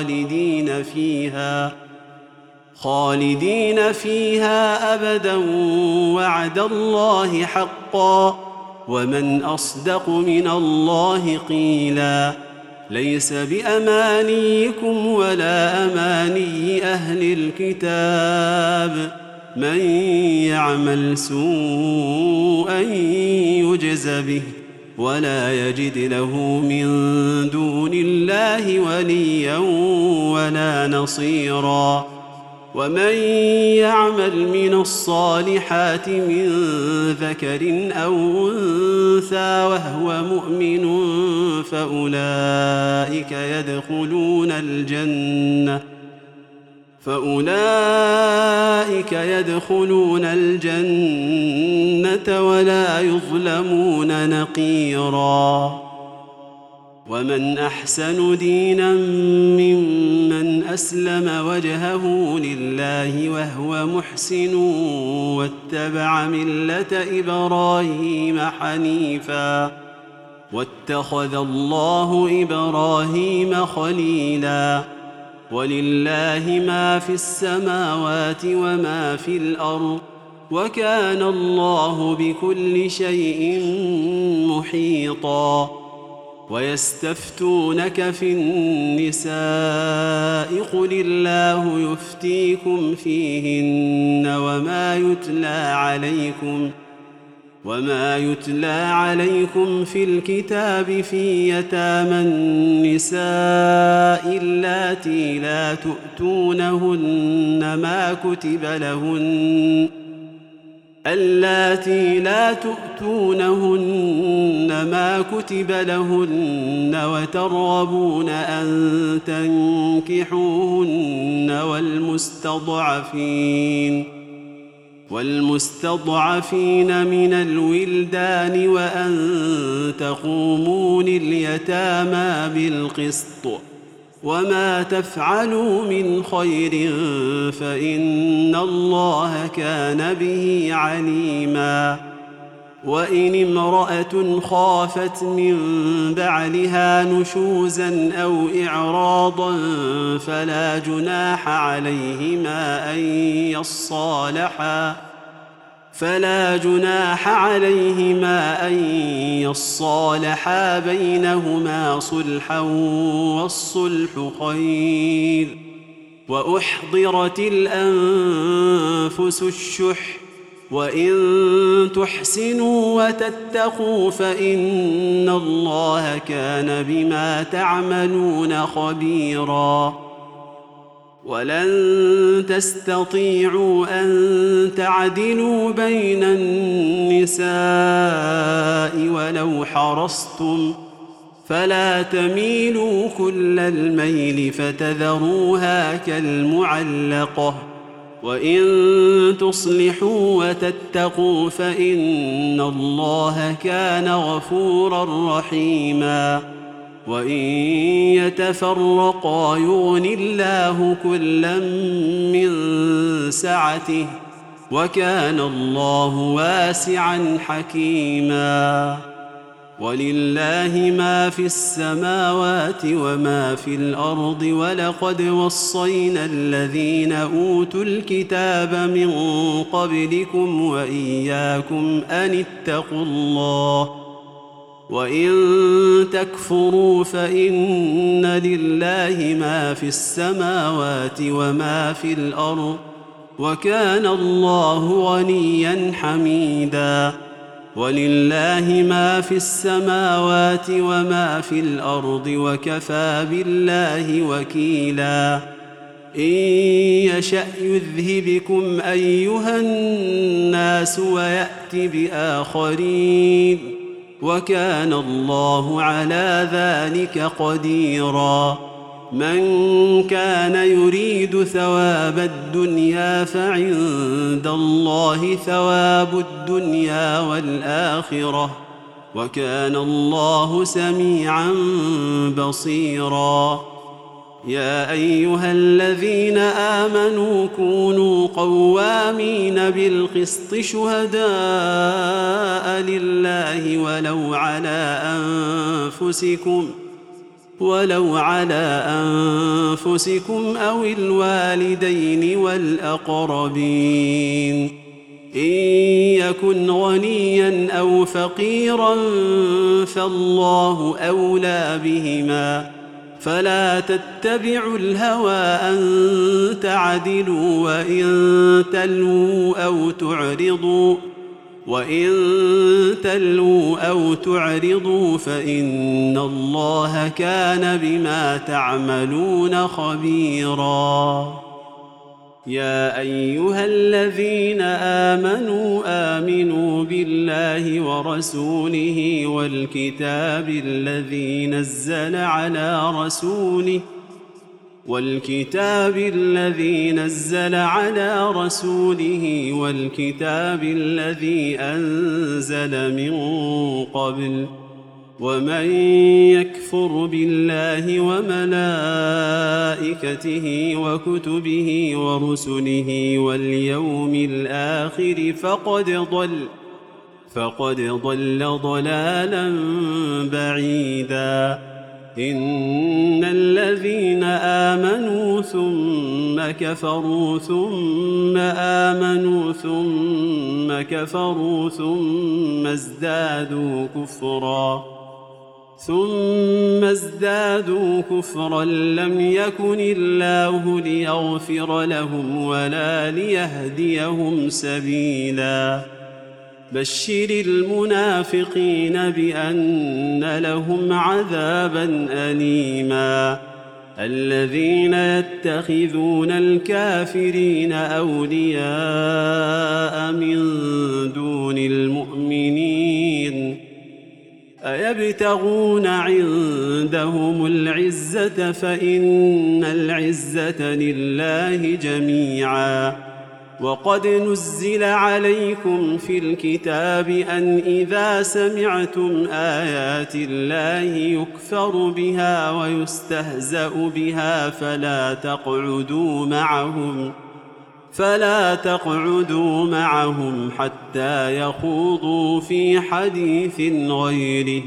خالدين فيها أبدا وعد الله حقا ومن أصدق من الله قيلا ليس بأمانيكم ولا أماني أهل الكتاب من يعمل سوءا يجز به ولا يجد له من دون الله وليا ولا نصيرا ومن يعمل من الصالحات من ذكر أو أنثى وهو مؤمن فأولئك يدخلون الجنة ولا يظلمون نقيرا ومن أحسن دينا ممن أسلم وجهه لله وهو محسن واتبع ملة إبراهيم حنيفا واتخذ الله إبراهيم خليلا ولله ما في السماوات وما في الأرض وكان الله بكل شيء محيطا ويستفتونك في النساء قل الله يفتيكم فيهن وما يتلى عليكم في الكتاب في يتامى النساء اللاتي لا تؤتونهن ما كتب لهن وترغبون أن تنكحوهن والمستضعفين من الولدان وأن تقوموا لليتامى بالقسط وما تفعلوا من خير فإن الله كان به عليما وإن امرأة خافت من بعلها نشوزا أو إعراضا فلا جناح عليهما أن يصالحا بينهما صلحا والصلح خير وأحضرت الأنفس الشح وإن تحسنوا وتتقوا فإن الله كان بما تعملون خبيرا ولن تستطيعوا أن تعدلوا بين النساء ولو حرصتم فلا تميلوا كل الميل فتذروها كالمعلقة وإن تصلحوا وتتقوا فإن الله كان غفورا رحيما وإن يتفرقا يغن الله كلا من سعته وكان الله واسعا حكيما ولله ما في السماوات وما في الأرض ولقد وصينا الذين أوتوا الكتاب من قبلكم وإياكم أن اتقوا الله وإن تكفروا فإن لله ما في السماوات وما في الأرض وكان الله غنيا حميدا ولله ما في السماوات وما في الأرض وكفى بالله وكيلا إن يشأ يذهبكم أيها الناس ويأت بآخرين وكان الله على ذلك قديرا من كان يريد ثواب الدنيا فعند الله ثواب الدنيا والآخرة وكان الله سميعا بصيرا يا أيها الذين آمنوا كونوا قوامين بالقسط شهداء لله ولو على أنفسكم أو الوالدين والأقربين إن يكن غنيا أو فقيرا فالله أولى بهما فلا تتبعوا الهوى أن تعدلوا وإن تلووا أو تعرضوا فإن الله كان بما تعملون خبيرا يا أيها الذين آمنوا بالله ورسوله والكتاب الذي نزل على رسوله والكتاب الذي أنزل من قبل ومن يكفر بالله وملائكته وكتبه ورسله واليوم الآخر فقد ضل ضلالا بعيدا إن الذين آمنوا ثم كفروا ثم آمنوا ثم كفروا ثم ازدادوا كفرا لم يكن الله ليغفر لهم ولا ليهديهم سبيلا بشر المنافقين بأن لهم عذابا أليما الذين يتخذون الكافرين أولياء من دون المؤمنين أيبتغون عندهم العزة فإن العزة لله جميعا وقد نزل عليكم في الكتاب أن إذا سمعتم آيات الله يكفر بها ويستهزأ بها فلا تقعدوا معهم حتى يخوضوا في حديث غيره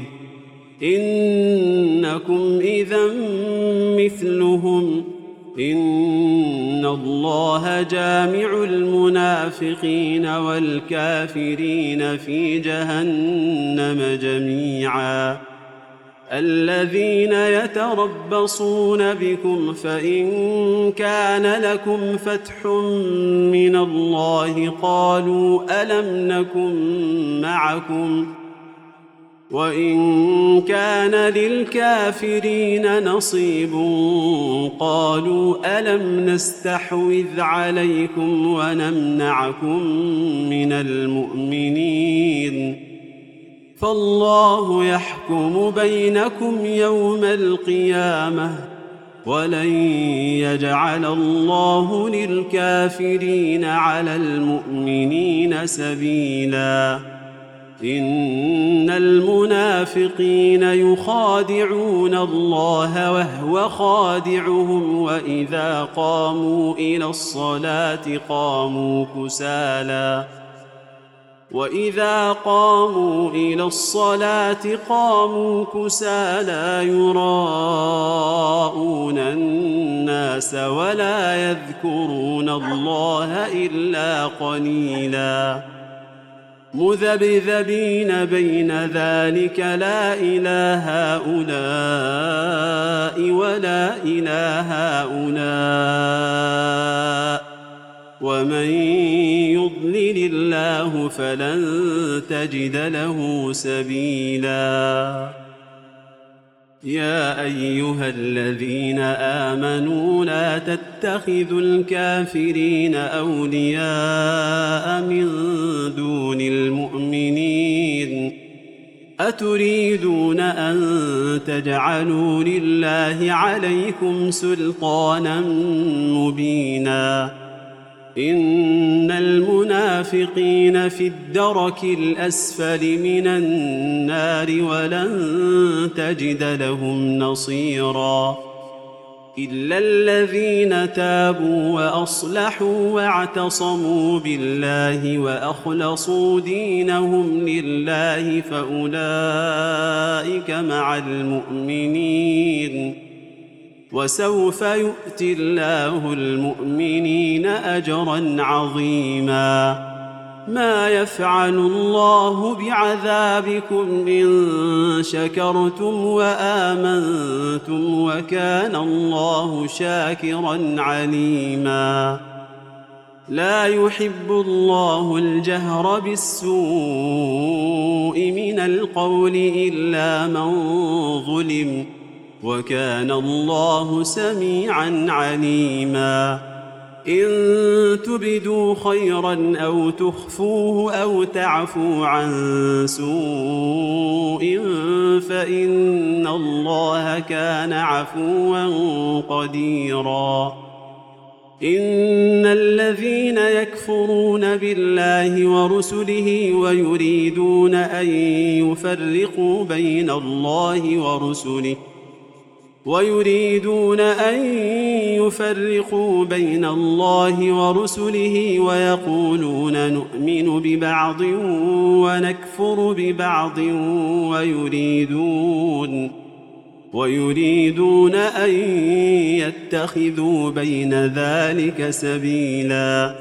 إنكم إذا مثلهم إن الله جامع المنافقين والكافرين في جهنم جميعا الذين يتربصون بكم فإن كان لكم فتح من الله قالوا ألم نكن معكم وإن كان للكافرين نصيب قالوا ألم نستحوذ عليكم ونمنعكم من المؤمنين فالله يحكم بينكم يوم القيامة ولن يجعل الله للكافرين على المؤمنين سبيلا إن المنافقين يخادعون الله وهو خادعهم وإذا قاموا إلى الصلاة قاموا كسالى وإذا قاموا إلى الصلاة قاموا كسالى يراءون الناس ولا يذكرون الله إلا قليلا مذبذبين بين ذلك لا إله هؤلاء ولا إله هؤلاء ومن يضلل الله فلن تجد له سبيلا يا أيها الذين آمنوا لا تتخذوا الكافرين أولياء من دون المؤمنين أتريدون أن تجعلوا لله عليكم سلطانا مبينا إن المنافقين في الدرك الأسفل من النار ولن تجد لهم نصيرا إلا الذين تابوا وأصلحوا واعتصموا بالله وأخلصوا دينهم لله فأولئك مع المؤمنين وسوف يؤتي الله المؤمنين أجرا عظيما ما يفعل الله بعذابكم إن شكرتم وآمنتم وكان الله شاكرا عليما لا يحب الله الجهر بالسوء من القول إلا من ظلم وكان الله سميعا عليما إن تبدوا خيرا أو تخفوه أو تعفوا عن سوء فإن الله كان عفوا قديرا إن الذين يكفرون بالله ورسله ويريدون أن يفرقوا بين الله ورسله ويقولون نؤمن ببعض ونكفر ببعض ويريدون أن يتخذوا بين ذلك سبيلا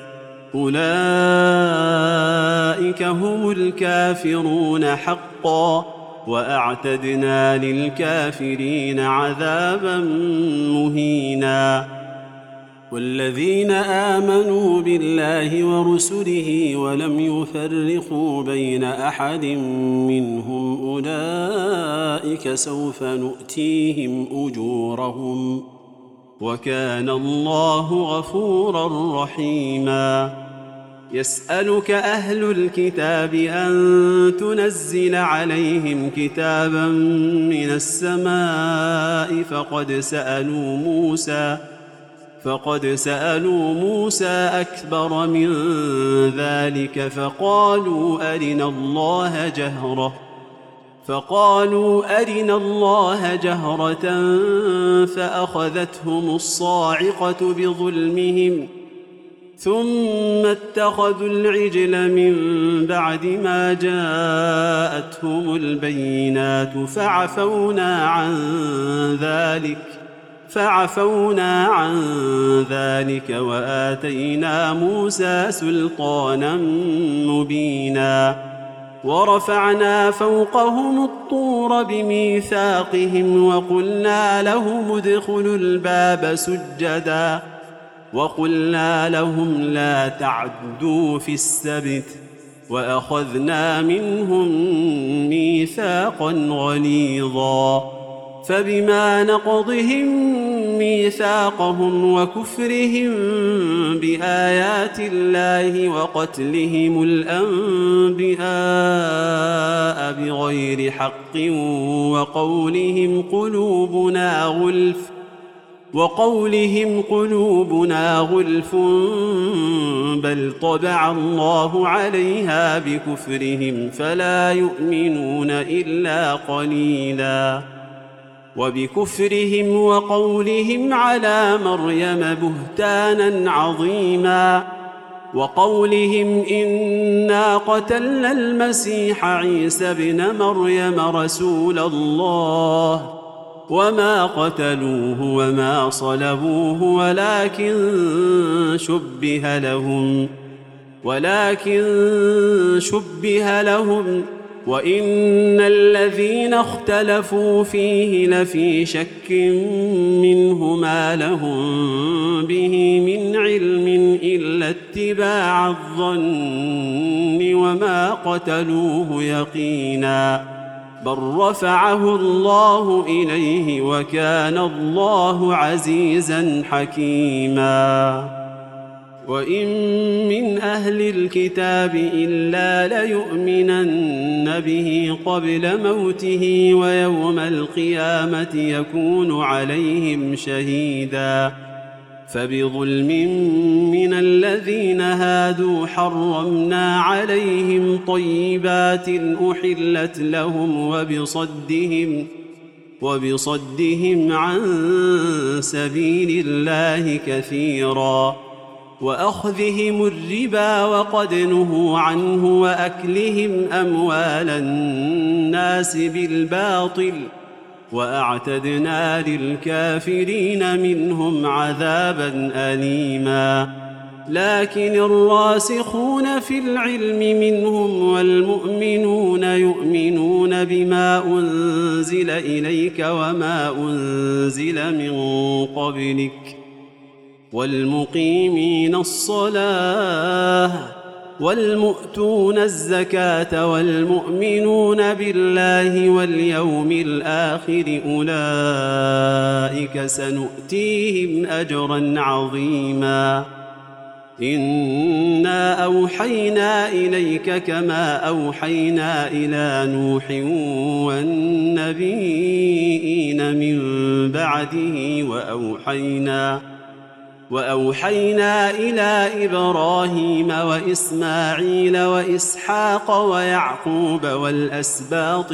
أولئك هم الكافرون حقا وأعتدنا للكافرين عذابا مهينا والذين آمنوا بالله ورسله ولم يفرقوا بين أحد منهم أولئك سوف نؤتيهم أجورهم وكان الله غفورا رحيما يسألك أهل الكتاب أن تنزل عليهم كتابا من السماء فقد سألوا موسى أكبر من ذلك فقالوا أرنا الله جهرة فأخذتهم الصاعقة بظلمهم ثم اتخذوا العجل من بعد ما جاءتهم البينات فعفونا عن ذلك وآتينا موسى سلطانا مبينا ورفعنا فوقهم الطور بميثاقهم وقلنا لهم ادخلوا الباب سجدا وقلنا لهم لا تعدوا في السبت وأخذنا منهم ميثاقا غليظا فبما نقضهم ميثاقهم وكفرهم بآيات الله وقتلهم الأنبياء بغير حق وقولهم قلوبنا غلف بل طبع الله عليها بكفرهم فلا يؤمنون إلا قليلا وبكفرهم وقولهم على مريم بهتانا عظيما وقولهم إنا قتلنا المسيح عيسى ابن مريم رسول الله وما قتلوه وما صلبوه ولكن شبه لهم وإن الذين اختلفوا فيه لفي شك منه ما لهم به من علم إلا اتباع الظن وما قتلوه يقينا بل رفعه الله إليه وكان الله عزيزا حكيما وإن من أهل الكتاب إلا ليؤمنن به قبل موته ويوم القيامة يكون عليهم شهيدا فبظلم من الذين هادوا حرمنا عليهم طيبات أحلت لهم وبصدهم عن سبيل الله كثيرا وأخذهم الربا وقد نهوا عنه وأكلهم أموال الناس بالباطل وأعتدنا للكافرين منهم عذابا أليما لكن الراسخون في العلم منهم والمؤمنون يؤمنون بما أنزل إليك وما أنزل من قبلك والمقيمين الصلاة والمؤتون الزكاة والمؤمنون بالله واليوم الآخر أولئك سنؤتيهم أجرا عظيما إنا أوحينا إليك كما أوحينا إلى نوح والنبيين من بعده وأوحينا إلى إبراهيم وإسماعيل وإسحاق ويعقوب والأسباط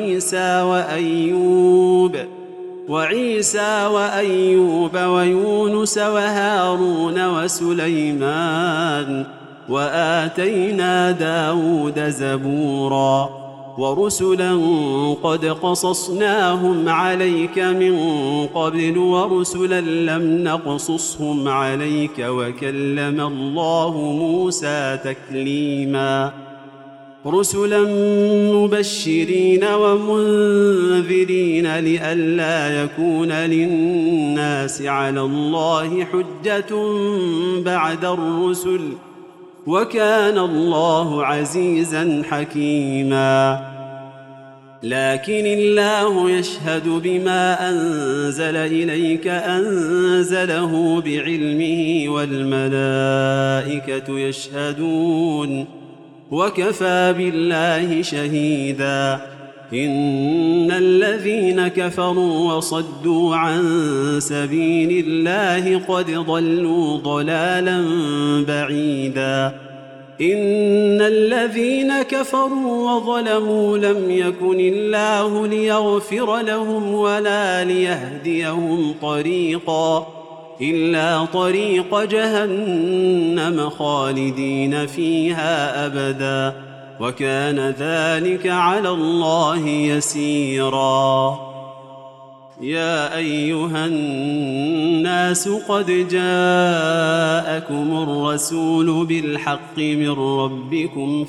وعيسى وأيوب ويونس وهارون وسليمان وآتينا داود زبورا ورسلا قد قصصناهم عليك من قبل ورسلا لم نقصصهم عليك وكلم الله موسى تكليما رسلا مبشرين ومنذرين لئلا يكون للناس على الله حجة بعد الرسل وكان الله عزيزا حكيما لكن الله يشهد بما أنزل إليك أنزله بعلمه والملائكة يشهدون وكفى بالله شهيدا إن الذين كفروا وصدوا عن سبيل الله قد ضلوا ضلالا بعيدا إن الذين كفروا وظلموا لم يكن الله ليغفر لهم ولا ليهديهم طريقا إلا طريق جهنم خالدين فيها أبدا وكان ذلك على الله يسيرا يا أيها الناس قد جاءكم الرسول بالحق من ربكم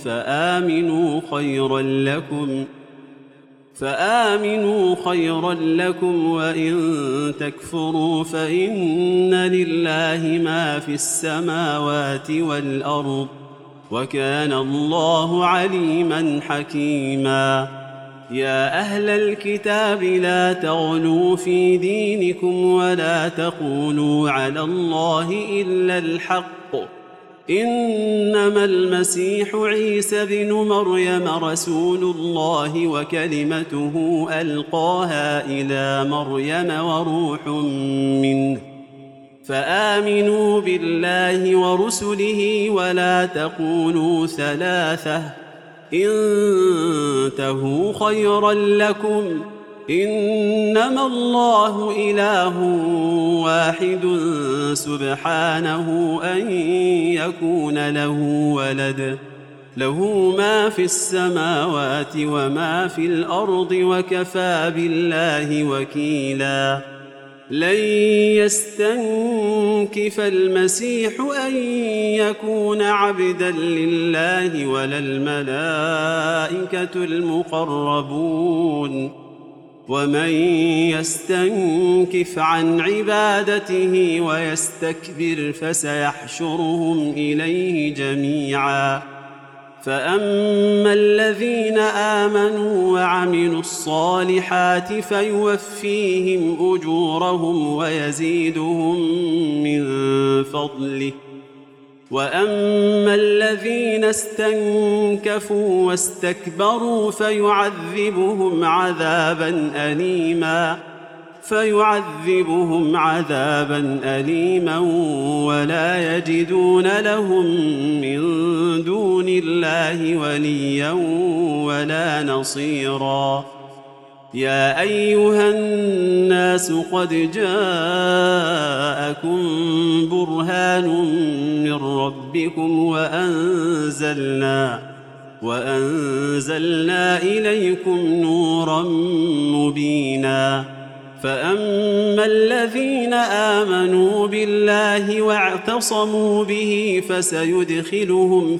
فآمنوا خيرا لكم وإن تكفروا فإن لله ما في السماوات والأرض وكان الله عليما حكيما يا أهل الكتاب لا تغلوا في دينكم ولا تقولوا على الله إلا الحق إنما المسيح عيسى ابن مريم رسول الله وكلمته ألقاها إلى مريم وروح منه فآمنوا بالله ورسله ولا تقولوا ثلاثة انتهوا خيرا لكم إنما الله إله واحد سبحانه أن يكون له ولد له ما في السماوات وما في الأرض وكفى بالله وكيلا لن يستنكف المسيح أن يكون عبدا لله ولا الملائكة المقربون ومن يستنكف عن عبادته ويستكبر فسيحشرهم إليه جميعا فأما الذين آمنوا وعملوا الصالحات فيوفيهم أجورهم ويزيدهم من فضله وأما الذين استنكفوا واستكبروا فيعذبهم عذابا أليما ولا يجدون لهم من دون الله وليا ولا نصيرا يا أيها الناس قد جاءكم برهان من ربكم وأنزلنا إليكم نورا مبينا فأما الذين آمنوا بالله واعتصموا به فسيدخلهم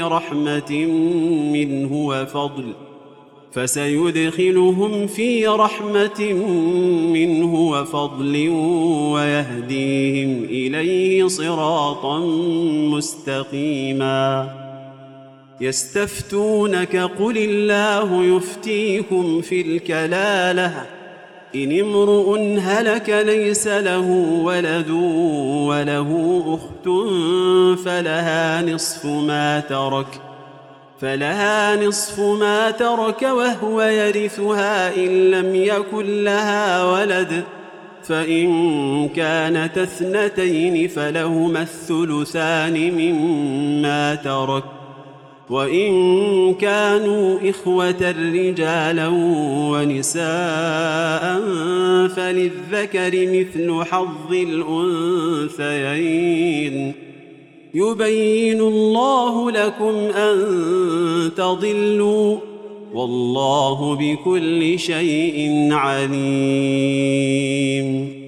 في رحمة منه وفضل ويهديهم إليه صراطا مستقيما يستفتونك قل الله يفتيكم في الكلالة إن امرؤ هلك ليس له ولد وله أخت فلها نصف ما ترك وهو يرثها إن لم يكن لها ولد فإن كانت اثنتين فلهما الثلثان مما ترك وإن كانوا إخوة رجالا ونساء فللذكر مثل حظ الأنثيين يبين الله لكم أن تضلوا والله بكل شيء عليم